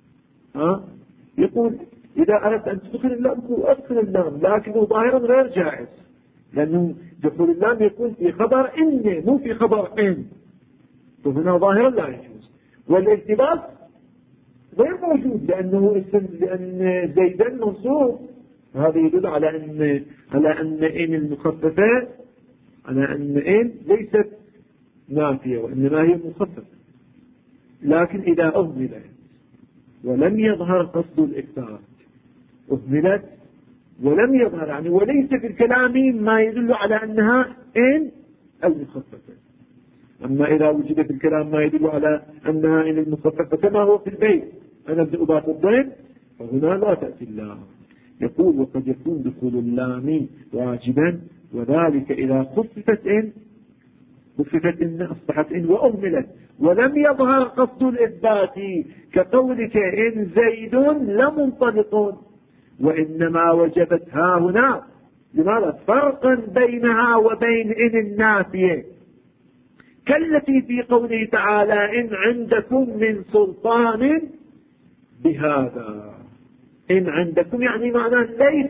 يقول إذا أردت أن تدخل اللام أدخل اللام، لكنه ظاهرا غير جائز، لأنه دخول اللام يكون في خبر إن مو في خبر إن، فهنا ظاهرا لا يجوز. والالتباس غير موجود لأن زيدا منصوب، هذا يدل على أن إن المخففة، على أن إن ليست نافية وإنما هي مخففة. لكن إذا أهملت ولم يظهر قصد الإثبات، أهملت ولم يظهر يعني وليس في الكلام ما يدل على أنها إن المخففة. أما إذا وجد في الكلام ما يدل على أنها إن المخففة كما هو في البيت أنا ابن أبات الضيم، فهنا لا تأتي اللام. يقول وقد يكون دخول اللام واجبا، وذلك إذا خففت إن أصبحت إن وأهملت ولم يظهر قصد الإثبات، كقولك إن زيد لمنطلق، وإنما وجبت ها هنا لماذا فرقا بينها وبين إن النافية، كالتي في قوله تعالى إن عندكم من سلطان بهذا. إن عندكم يعني معناه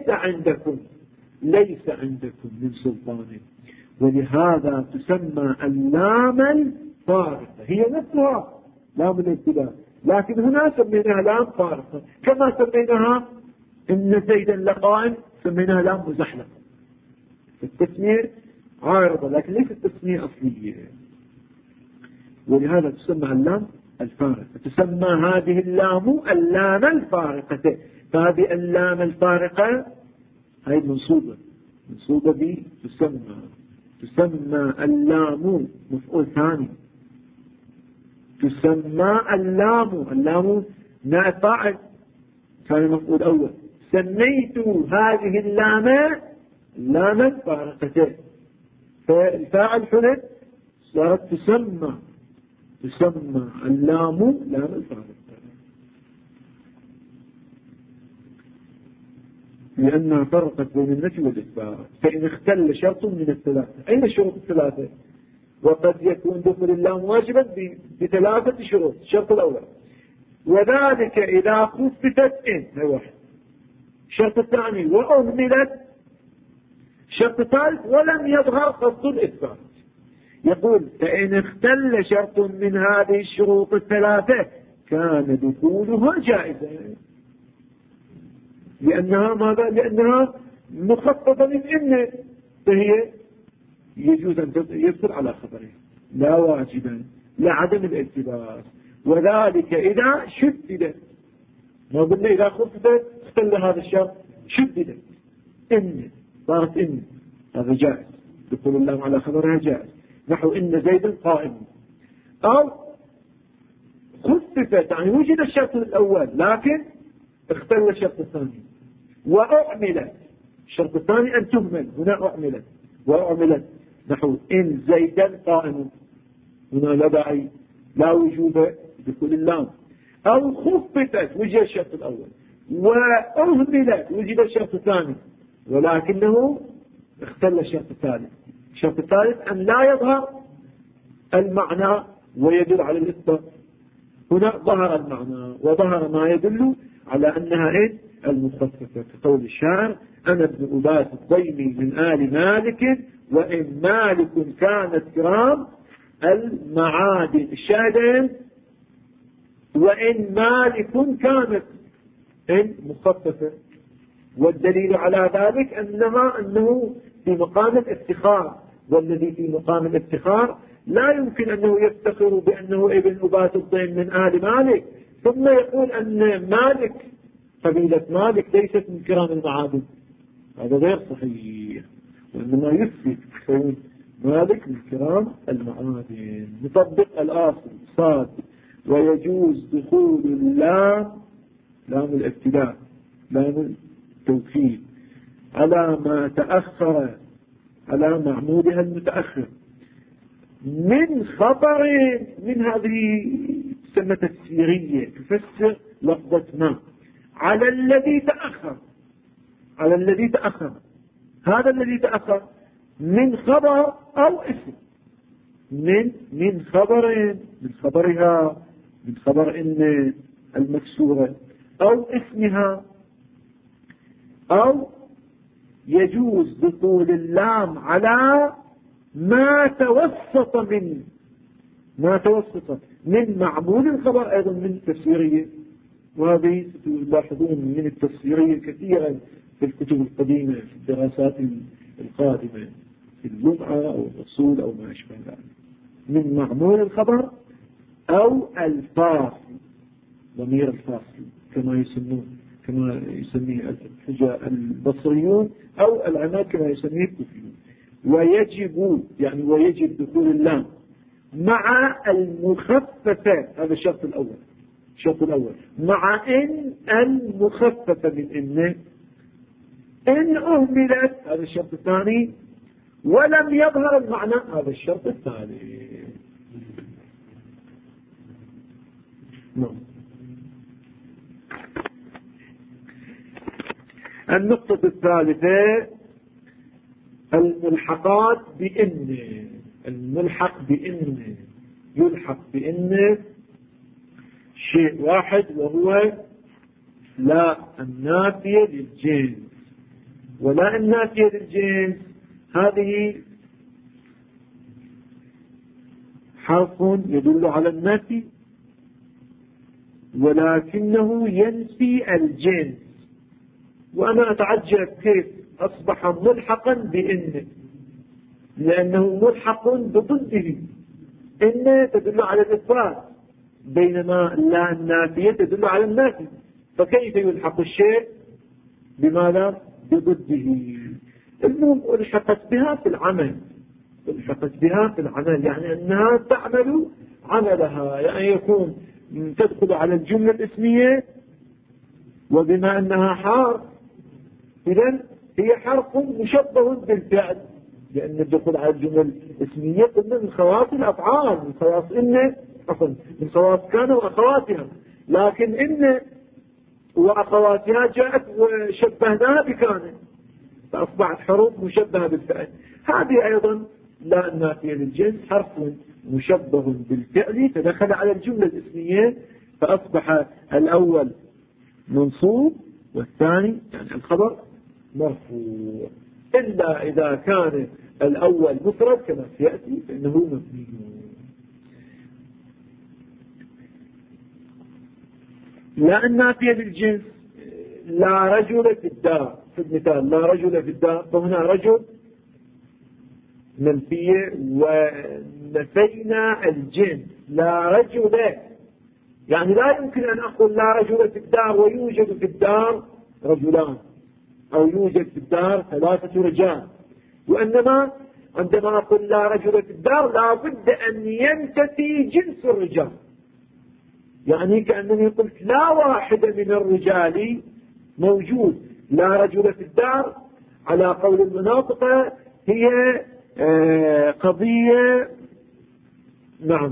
ليس عندكم من سلطان، ولهذا تسمى اللام الفارقة، هي نفسها لام الابتداء، لكن هنا سميناها لام فارقة، كما سميناها إن زيدا لقائم سميناها لام مزحلقة. التسمية عارضة لكن ليس التسمية أصلية، ولهذا تسمى اللام الفارقة. تسمى هذه اللام الفارقة، فهذه اللام الفارقة هي منصوبة به، تسمى اللام مفعول ثاني، تسمى اللام نائب فاعل كان مفعول أول. سميت هذه اللام الفارقة، فالفاعل حدث صارت تسمى اللام لام الفارقة، لأنها فرقت بين النفي والإثبات. فإن اختل شرط من الثلاثة، أين الشروط الثلاثة؟ وقد يكون دخول اللام واجبا بثلاثة شروط. الشرط الأول وذلك إذا خففت إن، هي واحد. الشرط الثاني وأهملت. الشرط الثالث ولم يظهر قصد الإثبات. يقول فإن اختل شرط من هذه الشروط الثلاثة كان دخولها جائزا، لأنها مخففة من إن، فهي يجوز أن يدخل على خبره لا واجبا لعدم الالتباس. وذلك إذا شددت، ما قلنا إذا خففت اختل هذا الشرط، شددت إن صارت إن، هذا جائز، دخول اللام على خبرها جائز، نحو إن زيدا قائم. أو خففت يعني وجد الشرط الأول لكن اختل الشرط الثاني، وأعملت. الشرط الثاني أن تهمل، هنا أعملت وأعملت، نحو إن زيدا قائم، هنا لا داعي لا وجوب دخول اللام. أو خففت وجد الشرط الأول، وأهملت وجد الشرط الثاني ولكنه اختل الشرط الثالث. الشرط الثالث أن لا يظهر المعنى ويدل على الإثبات، هنا ظهر المعنى وظهر ما يدل على أنها إيه المخففة، كقول الشاعر أنا ابن أبات الضيمي من آل مالك وإن مالك كانت كرام المعادن. الشاهدين وإن مالك كانت إن مخففة، والدليل على ذلك أنه في مقام الافتخار، والذي في مقام الافتخار لا يمكن أنه يفتخر بأنه ابن أبات الضيم من آل مالك ثم يقول أن مالك قبيلة مالك ليست من كرام المعادن، هذا غير صحيح، وإنما يثبت مالك من كرام المعادن. نطبق الآصل صاد ويجوز دخول اللام، لام الابتداء لام التوكيد، على ما تأخر، على معمولها المتأخر من خبر، من هذه تسمى تفسيرية تفسر لفظة ما، على الذي تأخر، على الذي تأخر. هذا الذي تأخر من خبر أو اسم، من خبر، من خبرها، من خبر إن المكسورة، أو اسمها، أو يجوز دخول اللام على ما توسط من معمول الخبر، أيضا من التفسيرية. وهذه تلاحظون من التفسيرية كثيرا في الكتب القديمة في الدراسات القادمة في اللمعة أو الأصول أو ما أشبه ذلك، من معمول الخبر أو الفاصل، ضمير الفاصل كما يسميه البصريون، أو العماد كما يسميه الكوفيون. ويجب دخول اللام مع المخففة، هذا الشرط الأول. الشرط الأول مع إن المخففة من إن أهملت، هذا الشرط الثاني، ولم يظهر المعنى، هذا الشرط الثالث. النقطة الثالثة الملحقات بإن. الملحق بإن يلحق بإن شيء واحد، وهو لا النافية للجنس. ولا النافية للجنس هذه حرف يدل على النفي، ولكنه ينفي الجنس. وأنا أتعجب كيف أصبح ملحقا بإن، لأنه ملحق بضده. إن تدل على الإثبات، بينما لا النافية تدل على النافي، فكيف يلحق الشيء بماذا؟ بضده. المهم الحقت بها في العمل، الحقت بها في العمل، يعني أنها تعمل عملها، يعني يكون تدخل على الجملة الاسمية، وبما أنها حرف إذن هي حرف مشبه بالفعل، لأن الدخول على الجمل الاسمية قلنا من خواص الأفعال، من خواص إن، عفوا من خواص كان وأخواتها، لكن إن وأخواتها جاءت وشبهناها بكان، فأصبحت حروف مشبهة بالفعل. هذه أيضا لا النافية للجنس، حرف مشبه بالفعل تدخل على الجملة الاسمية، فأصبح الأول منصوب والثاني يعني الخبر مرفوع، إلا إذا كان الأول مفرد كما سيأتي فإنه مبني. لا النافية للجنس، لا رجل في الدار، في المثال لا رجل في الدار، فهنا رجل منفية ونفينا الجنس، لا رجل، يعني لا يمكن أن أقول لا رجل في الدار ويوجد في الدار رجلان، أو يوجد في الدار 3 رجال، وإنما عندما أقول لا رجل في الدار لا بد أن ينتفي جنس الرجال، يعني كأنني قلت لا واحد من الرجال موجود. لا رجل في الدار على قول المناطق هي قضية، نعم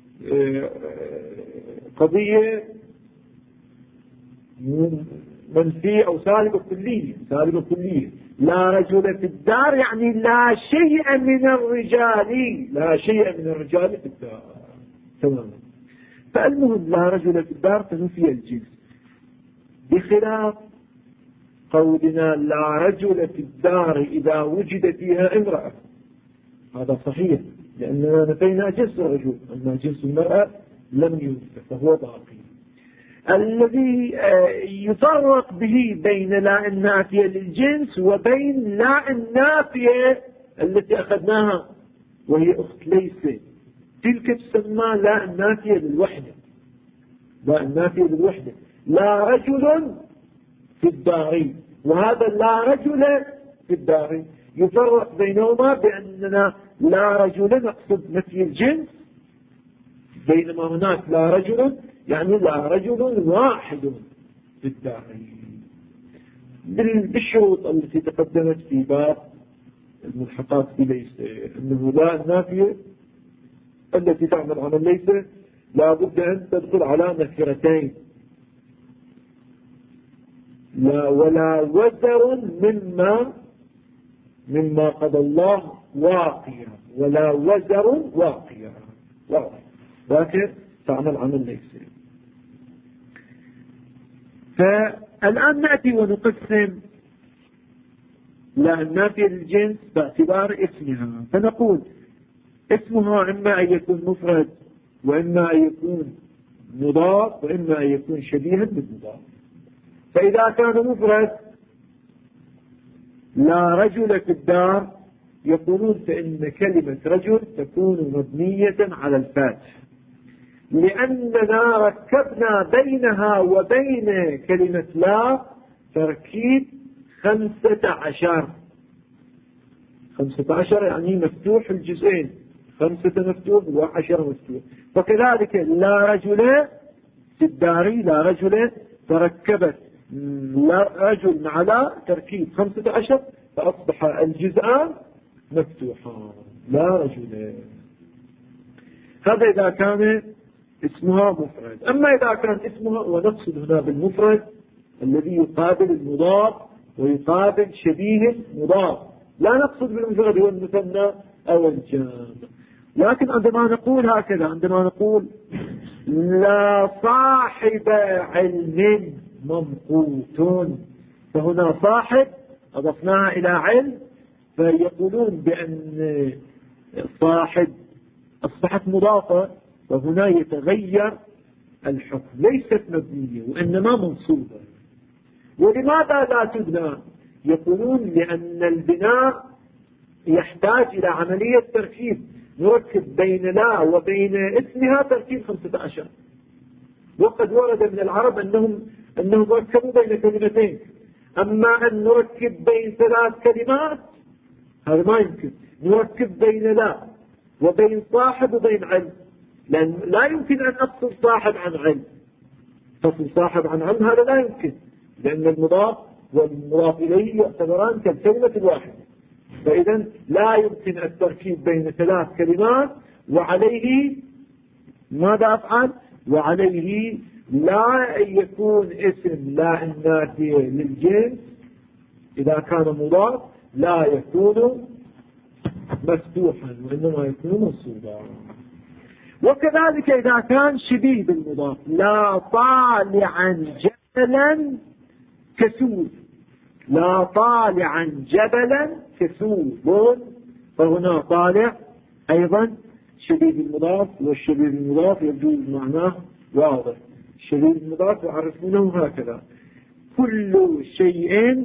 قضية منفية أو سالبة كلية، سالبة كلية. لا رجل في الدار يعني لا شيء من الرجال، لا شيء من الرجال في الدار، تماما. فالمهم لا رجل في الدار تنفي الجنس، بخلاف قولنا لا رجل في الدار إذا وجد فيها امرأة، هذا صحيح لأننا نفينا جنس الرجل، أما جنس المرأة لم يوجد فهو باقي. الذي يفرق به بين لا النافية للجنس وبين لا النافية التي أخذناها وهي أخت ليس، تلك تسمى لا النافية للوحدة، لا النافية للوحدة، لا رجل في الدار، وهذا لا رجل في الدار. يفرق بينهما بأننا لا رجل نقصد نفي الجنس، بينما هناك لا رجل يعني لا رجل واحد في الدار بالشروط التي تقدمت في باب الملحقات في ليس، أنه لا النافية التي تعمل عمل ليس لا بد أن تدخل على نكرتين، لا ولا وزر مما قضى الله واقيا، ولا وزر واقيا لكن تعمل عمل ليس. فالآن نأتي ونقسم لا النافية للجنس باعتبار اسمها، فنقول اسمها إما أن يكون مفرد وإما أن يكون مضاف وإما أن يكون شبيها بالمضاف. فإذا كان مفرد لا رجل في الدار يقولون فإن كلمة رجل تكون مبنية على الفاتح، لأننا ركبنا بينها وبين كلمة لا تركيب 15 يعني مفتوح الجزئين، 5 مفتوح و10 مفتوح. فكذلك لا رجل في الدار لا رجل تركبت لا رجل مع لا تركيب 15 فأصبح الجزءان مفتوحان لا رجل. هذا إذا كان اسمها مفرد. أما إذا كان اسمها، ونقصد هنا بالمفرد الذي يقابل المضاف ويقابل شبيه المضاف، لا نقصد بالمفرد هو المثنى أو الجمع. لكن عندما نقول هكذا، عندما نقول لا صاحب علم ممقوت، فهنا صاحب أضفناها إلى علم، فيقولون بأن صاحب أصبحت مضافة، وهنا يتغير الحكم، ليست مبنية وإنما منصوبة. ولماذا لا تبنى؟ يقولون لأن البناء يحتاج إلى عملية تركيب، نركب بين لا وبين اسمها تركيب 15. وقد ورد من العرب أنهم ركبوا بين كلمتين، أما أن نركب بين 3 كلمات هذا ما يمكن. نركب بين لا وبين صاحب وبين علم، لأن لا يمكن أن أفصل صاحب عن علم، فصل صاحب عن علم هذا لا يمكن، لأن المضاف والمضاف إليه يعتبران كالكلمة الواحدة. فإذا لا يمكن التركيب بين 3 كلمات، وعليه ماذا أفعل؟ وعليه لا يكون اسم لا النافية للجنس إذا كان مضاف لا يكون مفتوحا وإنما يكون منصوبا. وكذلك إذا كان شبيه بالمضاف، لا طالعا جبلا كسود، لا طالعا جبلا كسود، فهنا طالع أيضا شبيه بالمضاف، والشبيه بالمضاف يجوز معناه واضح. الشبيه بالمضاف يعرفونه هكذا: كل شيء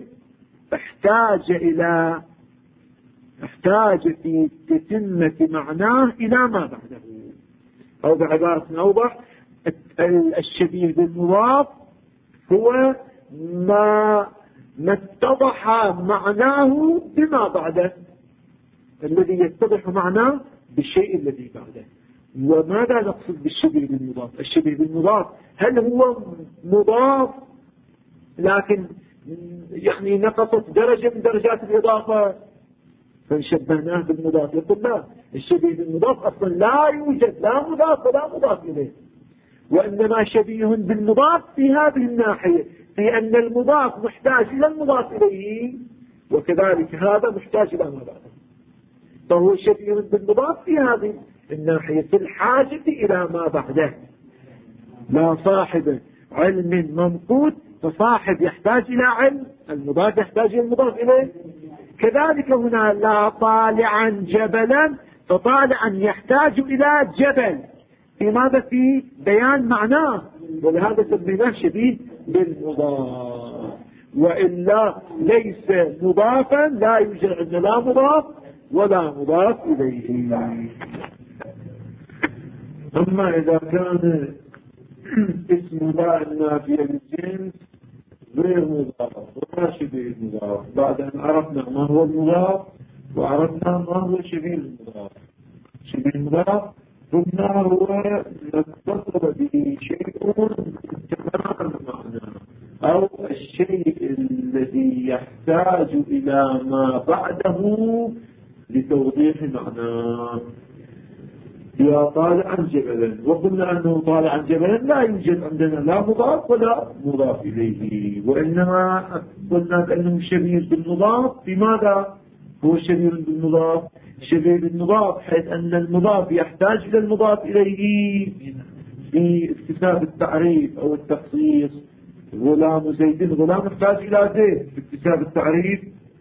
احتاج في تتمة معناه إلى ما بعده، أو بعبارة أوضح الشبيه بالمضاف هو ما اتضح معناه بما بعده، الذي يتضح معناه بالشيء الذي بعده. وماذا نقصد بالشبيه بالمضاف؟ الشبيه بالمضاف هل هو مضاف لكن يعني نقصت درجة من درجات الإضافة فنشبهناه بالمضاف؟ يقول لا، الشبيه بالمضاف أصلا لا يوجد لا مضاف ولا مضاف إليه، وإنما شبيه بالمضاف في هذه الناحية، في أن المضاف محتاج إلى المضاف إليه، وكذلك هذا محتاج إلى ما بعده، فهو شبيه بالمضاف في هذه الناحية، في الحاجة إلى ما بعده. لا صاحب علم ممقوت، فصاحب يحتاج إلى علم، المضاف يحتاج إلى المضاف إليه. كذلك هنا لا طالعا جبلا، فطالعا يحتاج إلى جبل، في ماذا؟ في بيان معناه، ولهذا سميناه شبيه بالمضاف. وإلا ليس مضافا، لا يوجد عندنا لا مضاف ولا مضاف إليه. أما إذا كان اسم لا النافية للجنس غير مضاف ولا شبيه المضاف، بعد أن عرفنا ما هو المضاف وعرفنا ما هو شبيه المضاف. شبيه المضاف قلنا هو ما اتصل به شيء تمام معناه، أو الشيء الذي يحتاج إلى ما بعده لتوضيح معناه. يا طالعا جبلا، وقلنا أنه طالعا جبلا لا يوجد عندنا لا مضاف ولا مضاف إليه، وإنما قلنا بأنه شبيه بالمضاف. بماذا هو شبيه بالمضاف؟ شبيه بالمضاف حيث أن المضاف يحتاج إلى المضاف إليه في اكتساب التعريف أو التخصيص. غلام زيد، غلام يحتاج إلى زيد في اكتساب التعريف.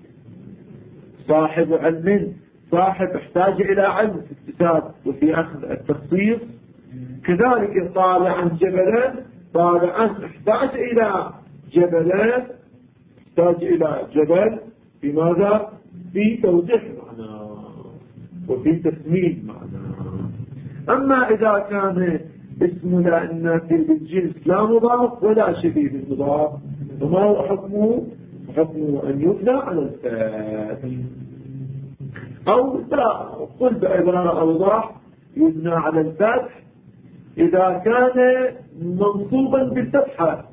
صاحب علم، صاحب احتاج إلى علم في اكتساب وفي أخذ التخصيص. كذلك طالعا جبلا، طالعا احتاج إلى جبلا، احتاج إلى جبل في ماذا؟ في توضيح معنى وفي تسميد معنى. أما إذا كان اسم لا النافي بالجنس لا مضاف ولا شبيه بالمضاف، فما هو حكمه؟ حكمه أن يبنى على الفتح، أو لا قل بعبارة أوضح يبنى على الفتح إذا كان منصوبا بالفتحة،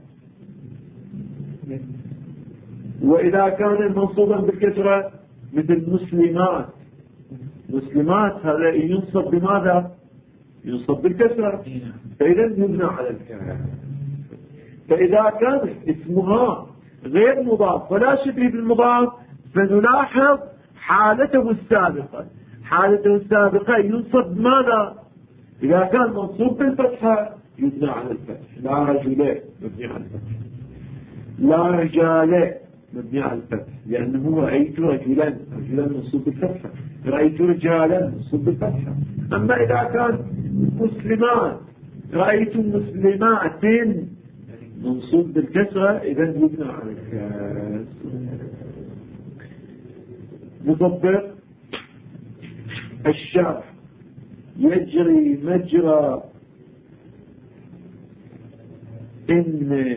وإذا كان منصوبا بالكسرة مثل مسلمات. مسلمات هذا ينصب بماذا؟ ينصب بالكسرة، فإذا يبنى على الفتح. فإذا كان اسمها غير مضاف ولا شبيه بالمضاف فنلاحظ حالته السابقة. حالته السابقة ينصب ماذا؟ إذا كان منصوب بالفتحة يبنى على الفتح. لا رجل مبني على الفتح، لا رجال مبني على الفتح، لأنه رأيت رجلا، رجلا منصوب بالفتحة، رأيت رجالا منصوب بالفتحة. أما إذا كان مسلمات، رأيت مسلمات منصوب بالكسرة، إذا يبنى على الكسر. مطبق الشرح يجري مجرى إن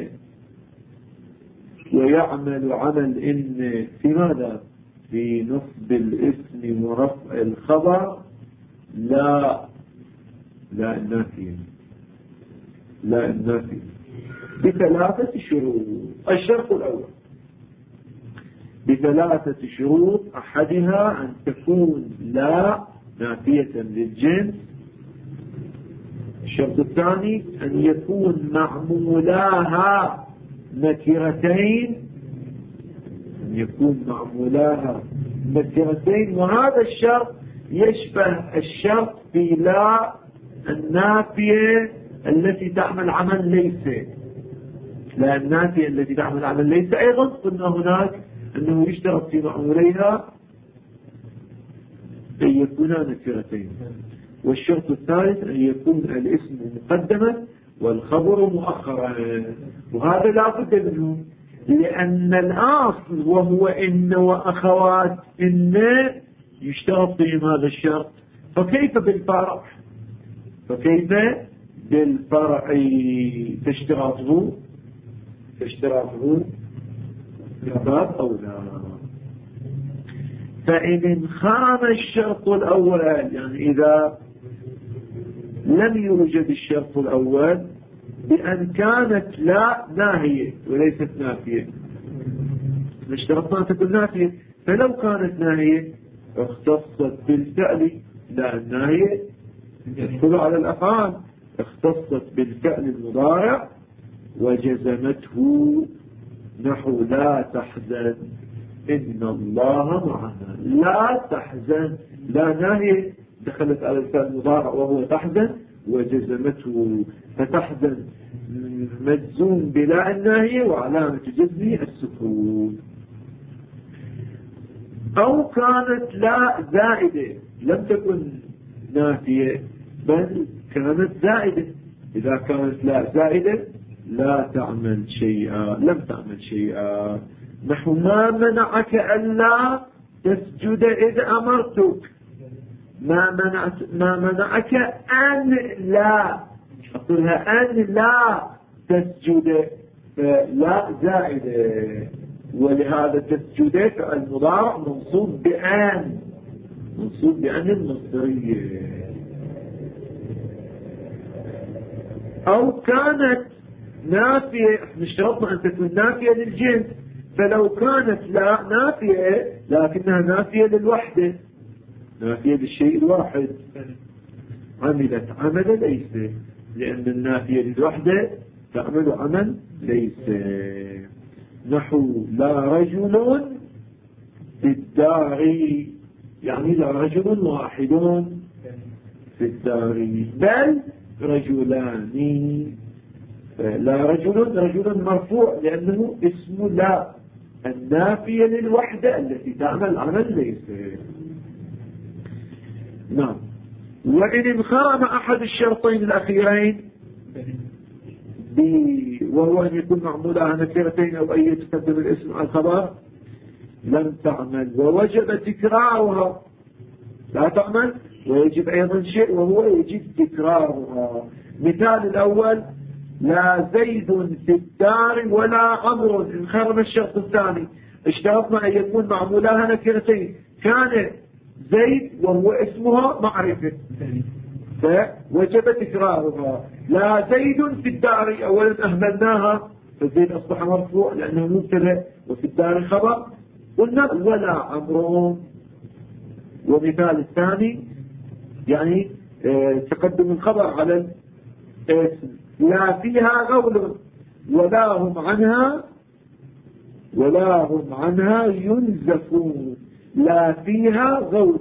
ويعمل عمل إن في ماذا؟ في نصب الاسم ورفع الخبر. لا النافية، لا النافية بثلاثة شروط. الشرط الأول بثلاثة شروط، أحدها أن تكون لا نافية للجنس. الشرط الثاني أن يكون معمولاها نكرتين، أن يكون معمولاها نكرتين، وهذا الشرط يشبه الشرط في لا النافية التي تعمل عمل ليس. لا النافية التي تعمل عمل ليس أيضا قلنا هناك أنه يشترط في معموليها أن يكونا نكرتين. والشرط الثالث أن يكون الاسم مقدما والخبر مؤخرا، وهذا لا بد منه، لأن الأصل وهو إن وأخوات إن يشترط فيهم هذا الشرط. فكيف بالفرع؟ فكيف بالفرع تشتراطه بالباب أو لا؟ فإن انخرم الشرط الأول، يعني إذا لم يوجد الشرط الأول بأن كانت لا ناهية وليست نافية، اشترطنا تكون نافية، فلو كانت ناهية اختصت بالفعل. لا الناهية يدخل على الأفعال، اختصت بالفعل المضارع وجزمته، نحو لا تحزن إن الله معنا. لا تحزن، لا ناهية دخلت على الفعل المضارع وهو تحزن وجزمته، فتحزن مجزوم بلا الناهية وعلامة جزمه السكون. أو كانت لا زائدة، لم تكن نافية بل كانت زائدة. إذا كانت لا زائدة لا تعمل شيئا، لم تعمل شيئا، نحو ما منعك ألا تسجد إذ أمرتك. ما منعك أن لا، أقولها أن لا تسجد، لا زائدة، ولهذا تسجد فعل مضارع منصوب بأن، منصوب بأن المصدرية. أو كانت نافية، اشترطنا أن تكون نافية للجنس، فلو كانت لا نافية لكنها نافية للوحدة، نافية للشيء الواحد، عملت عمل ليس، لأن النافية للوحدة تعمل عمل ليس. نحو لا رجل في الدار، يعني لا رجل واحد في الدار بل رجلان. لا رجل مرفوع لأنه اسم لا النافية للوحدة التي تعمل عمل ليس. نعم. وإن انخرم أحد الشرطين الأخيرين وهو أن يكون معمولها نكرتين أو أن يتقدم الاسم على الخبر لم تعمل، ووجب تكرارها، لا تعمل ويجب أيضا شيء وهو يجب تكرارها. مثال الأول لا زيد في الدار ولا عمرو، انخرم الشرط الثاني، اشترطنا أن يكون معمولها نكرتين، كان زيد وهو اسمها معرفة فوجب تكرارها. لا زيد في الدار، أولا أهملناها فزيد أصبح مرفوع لأنه مبتدأ وفي الدار خبر، قلنا ولا عمرو. ومثال الثاني يعني تقدم الخبر على الاسم، لا فيها غول ولا هم عنها ينزفون، لا فيها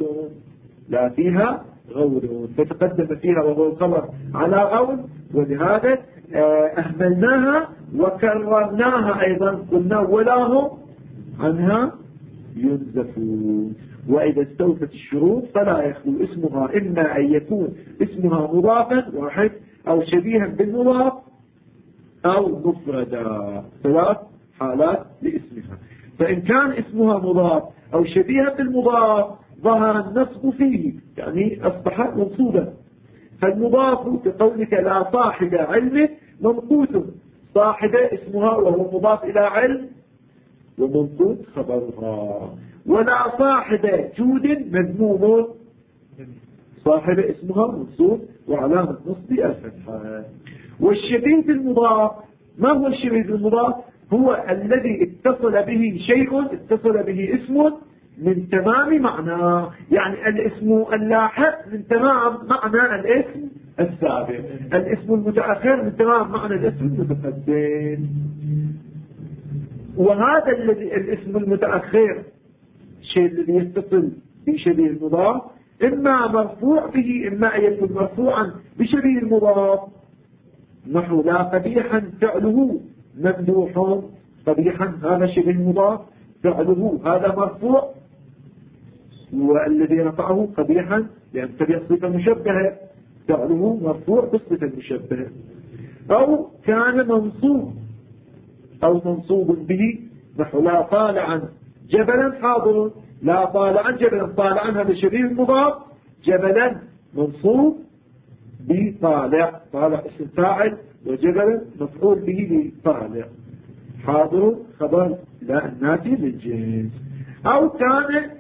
غول فتقدم فيها وهو الخبر على غول، ولهذا أهملناها وكررناها أيضا، قلنا ولا هم عنها ينزفون. وإذا استوفت الشروط فلا يخلو اسمها إما أن يكون اسمها مضافا واحد أو شبيها بالمضاف أو مفردا، ثلاث حالات لاسمها. فإن كان اسمها مضاف أو شبيها بالمضاف ظهر النصب فيه، يعني أصبح منصوبا. فالمضاف كقولك لا صاحب علم منقوط، صاحب اسمها وهو مضاف إلى علم ومنقوط خبرها. ولا صاحب جود مذموم، صاحب اسمها منصوب وعلامة نصب الفتحة. والشبيه بالمضاف، ما هو الشبيه بالمضاف؟ هو الذي اتصل به شيء، اتصل به اسم من تمام معناه، يعني الاسم اللاحق من تمام معنى الاسم السابق، الاسم المتأخر من تمام معنى الاسم المتقدم. وهذا الذي الاسم المتأخر الشيء الذي يتصل بشبيه المضاف إما مرفوع به إما أن يكون مرفوعا بشبيه المضاف. نحو لا قبيحا فعله ممدوح، قبيحا هذا شبيه المضاف، فعله هذا مرفوع والذي رفعه قبيحا لأن تبع صفة مشبهة، فعله مرفوع بالصفة المشبهة. أو كان منصوب أو منصوب به، نحو لا طالعا جبلا حاضر، لا طالعا جبلا، طالعا هذا شبيه المضاف، جبلا منصوب بطالع، طالع اسم فاعل وجبلا مفعول به بطالع، حاضر خبر لا الناتي للجنس. أو كان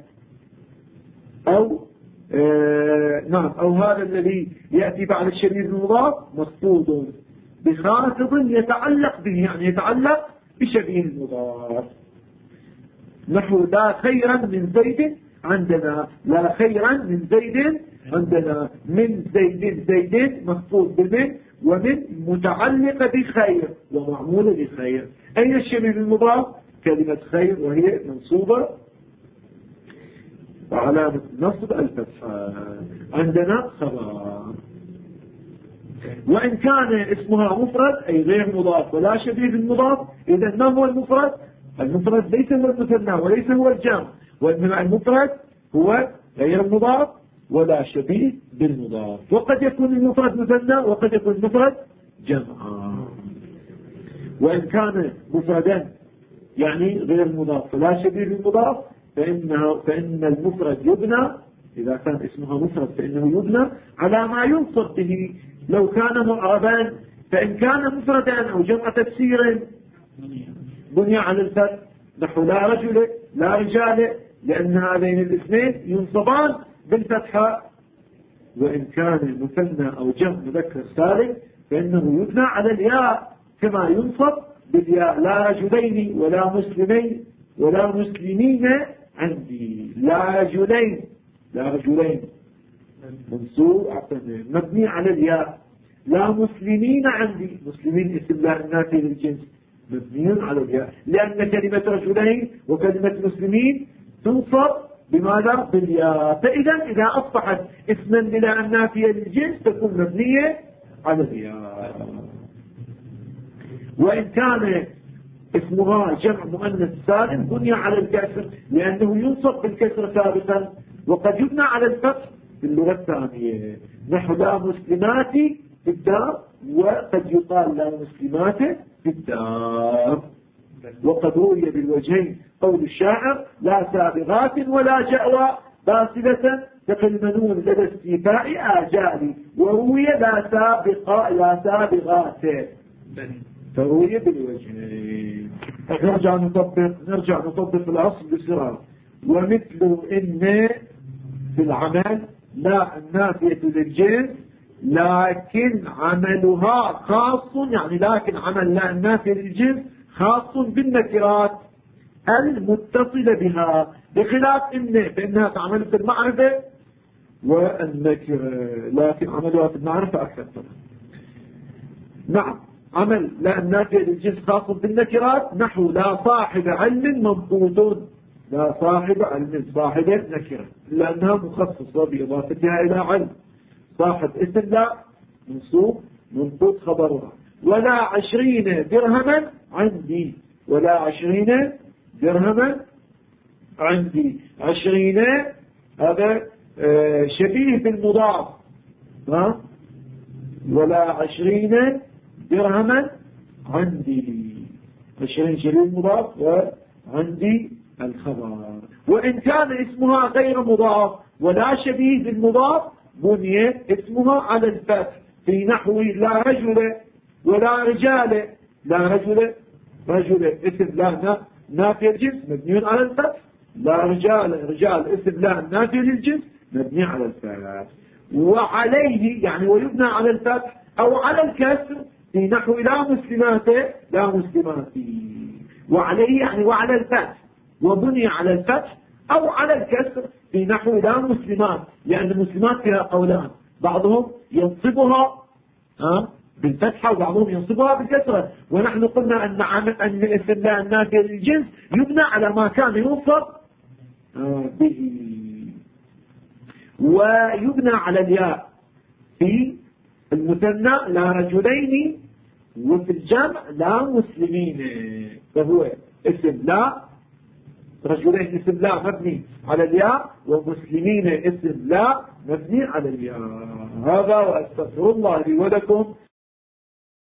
نعم أو هذا الذي يأتي بعد الشبيه المضاف مخفوض بخافض يتعلق به، يعني يتعلق بشبيه المضاف. نحو لا خيرا من زيد عندنا، لا خيرا من زيد عندنا، من زيد مخفوض بمن ومن متعلقة بخير ومعمولة بخير. أين الشبيه المضاف؟ كلمة خير وهي منصوبة وعلامة نصب الفتحة، عندنا خبر. وإن كان اسمها مفرد أي غير مضاف ولا شبيه بالمضاف، إذا ما هو المفرد؟ المفرد ليس هو المثنى وليس هو الجمع، وإنما المفرد هو غير مضاف ولا شبيه بالمضاف. وقد يكون المفرد مثنى وقد يكون المفرد جمعا. وإن كان مفردا يعني غير مضاف ولا شبيه بالمضاف فإن المفرد يبنى، إذا كان اسمها مفرد فإنه يبنى على ما ينصب به. لو كان معربا فإن كان مفردا أو جمع تفسير بني على الفتح، نحو لا رجل لا رجال، لأن هذين الاثنين ينصبان بالفتحة. وإن كان مثنى أو جمع مذكر سالم فإنه يبنى على الياء كما ينصب بالياء. لا رجلين ولا مسلمين ولا مسلمين عندي. لا رجلين، لا رجلين منصوب مبني على الياء. لا مسلمين عندي، مسلمين اسم لا النافي للجنس مبني على الياء، لأن كلمة رجلين وكلمة مسلمين تنصب بماذا؟ بالياء. فإذا إذا أصبحت اسما بلا النافية للجنس تكون مبنية على الياء. وإن كان اسمها جمع مؤنث سالم بني على الكسر، لأنه ينصب بالكسر سابقا، وقد يبنى على الفتح في اللغة الثانية، نحو لا مسلمات في الدار، وقد يقال لا مسلمات في الدار. وقد روي بالوجهين قول الشاعر: لا سابغات ولا جأوى باسلة تقي المنون لدى استيفاء آجالي. وروي لا سابغات، فروي بالوجهين. نرجع نطبق الأصل بسرعة. ومثل إن في العمل لا النافية للجنس، لكن عملها خاص، يعني لكن عمل لا النافية للجنس خاص بالنكرات المتصلة بها، بخلاف إن فإنها تعمل في المعرفة والنكرة، لكن عملها في المعرفة أكثر. نعم، عمل لا النافية للجنس خاص بالنكرات، نحو لا صاحب علم منقوط. لا صاحب علم، صاحب نكرة لأنها مخصصة بإضافتها إلى علم. صاحب اسم لا منصوب منقوط خبرها. ولا 20 درهما عندي، ولا 20 درهما عندي. 20 هذا شبيه بالمضاف، ولا 20 درهما عندي. 20 شبيه المضاف وعندي الخبر. وإن كان اسمها غير مضاف ولا شبيه بالمضاف بني اسمها على الفتح، في نحو لا رجل ولا رجال. لا رجل اسم لا نافي الجنس مبني على الفتح. لا رجال اسم لا نافي للجنس مبني على الفتح. وعليه يعني ويبنى على الفتح أو على الكسر، في نحو لا مسلمات لا مسلمات. وعليه يعني وعلى الفتح، وبني على الفتح أو على الكسر، في نحو لا مسلمات، لأن المسلمات فيها قولان، بعضهم ينصبها بالفتحة وبعضهم ينصبها بالكسرة. ونحن قلنا أن اسم لا النافي للجنس يبنى على ما كان ينصب به. ويبنى على الياء في المثنى لا رجلين، وفي الجمع لا مسلمين. فهو اسم لا رجلين اسم لا مبني على الياء، ومسلمين اسم لا مبني على الياء. هذا، وأستغفر الله لي ولكم.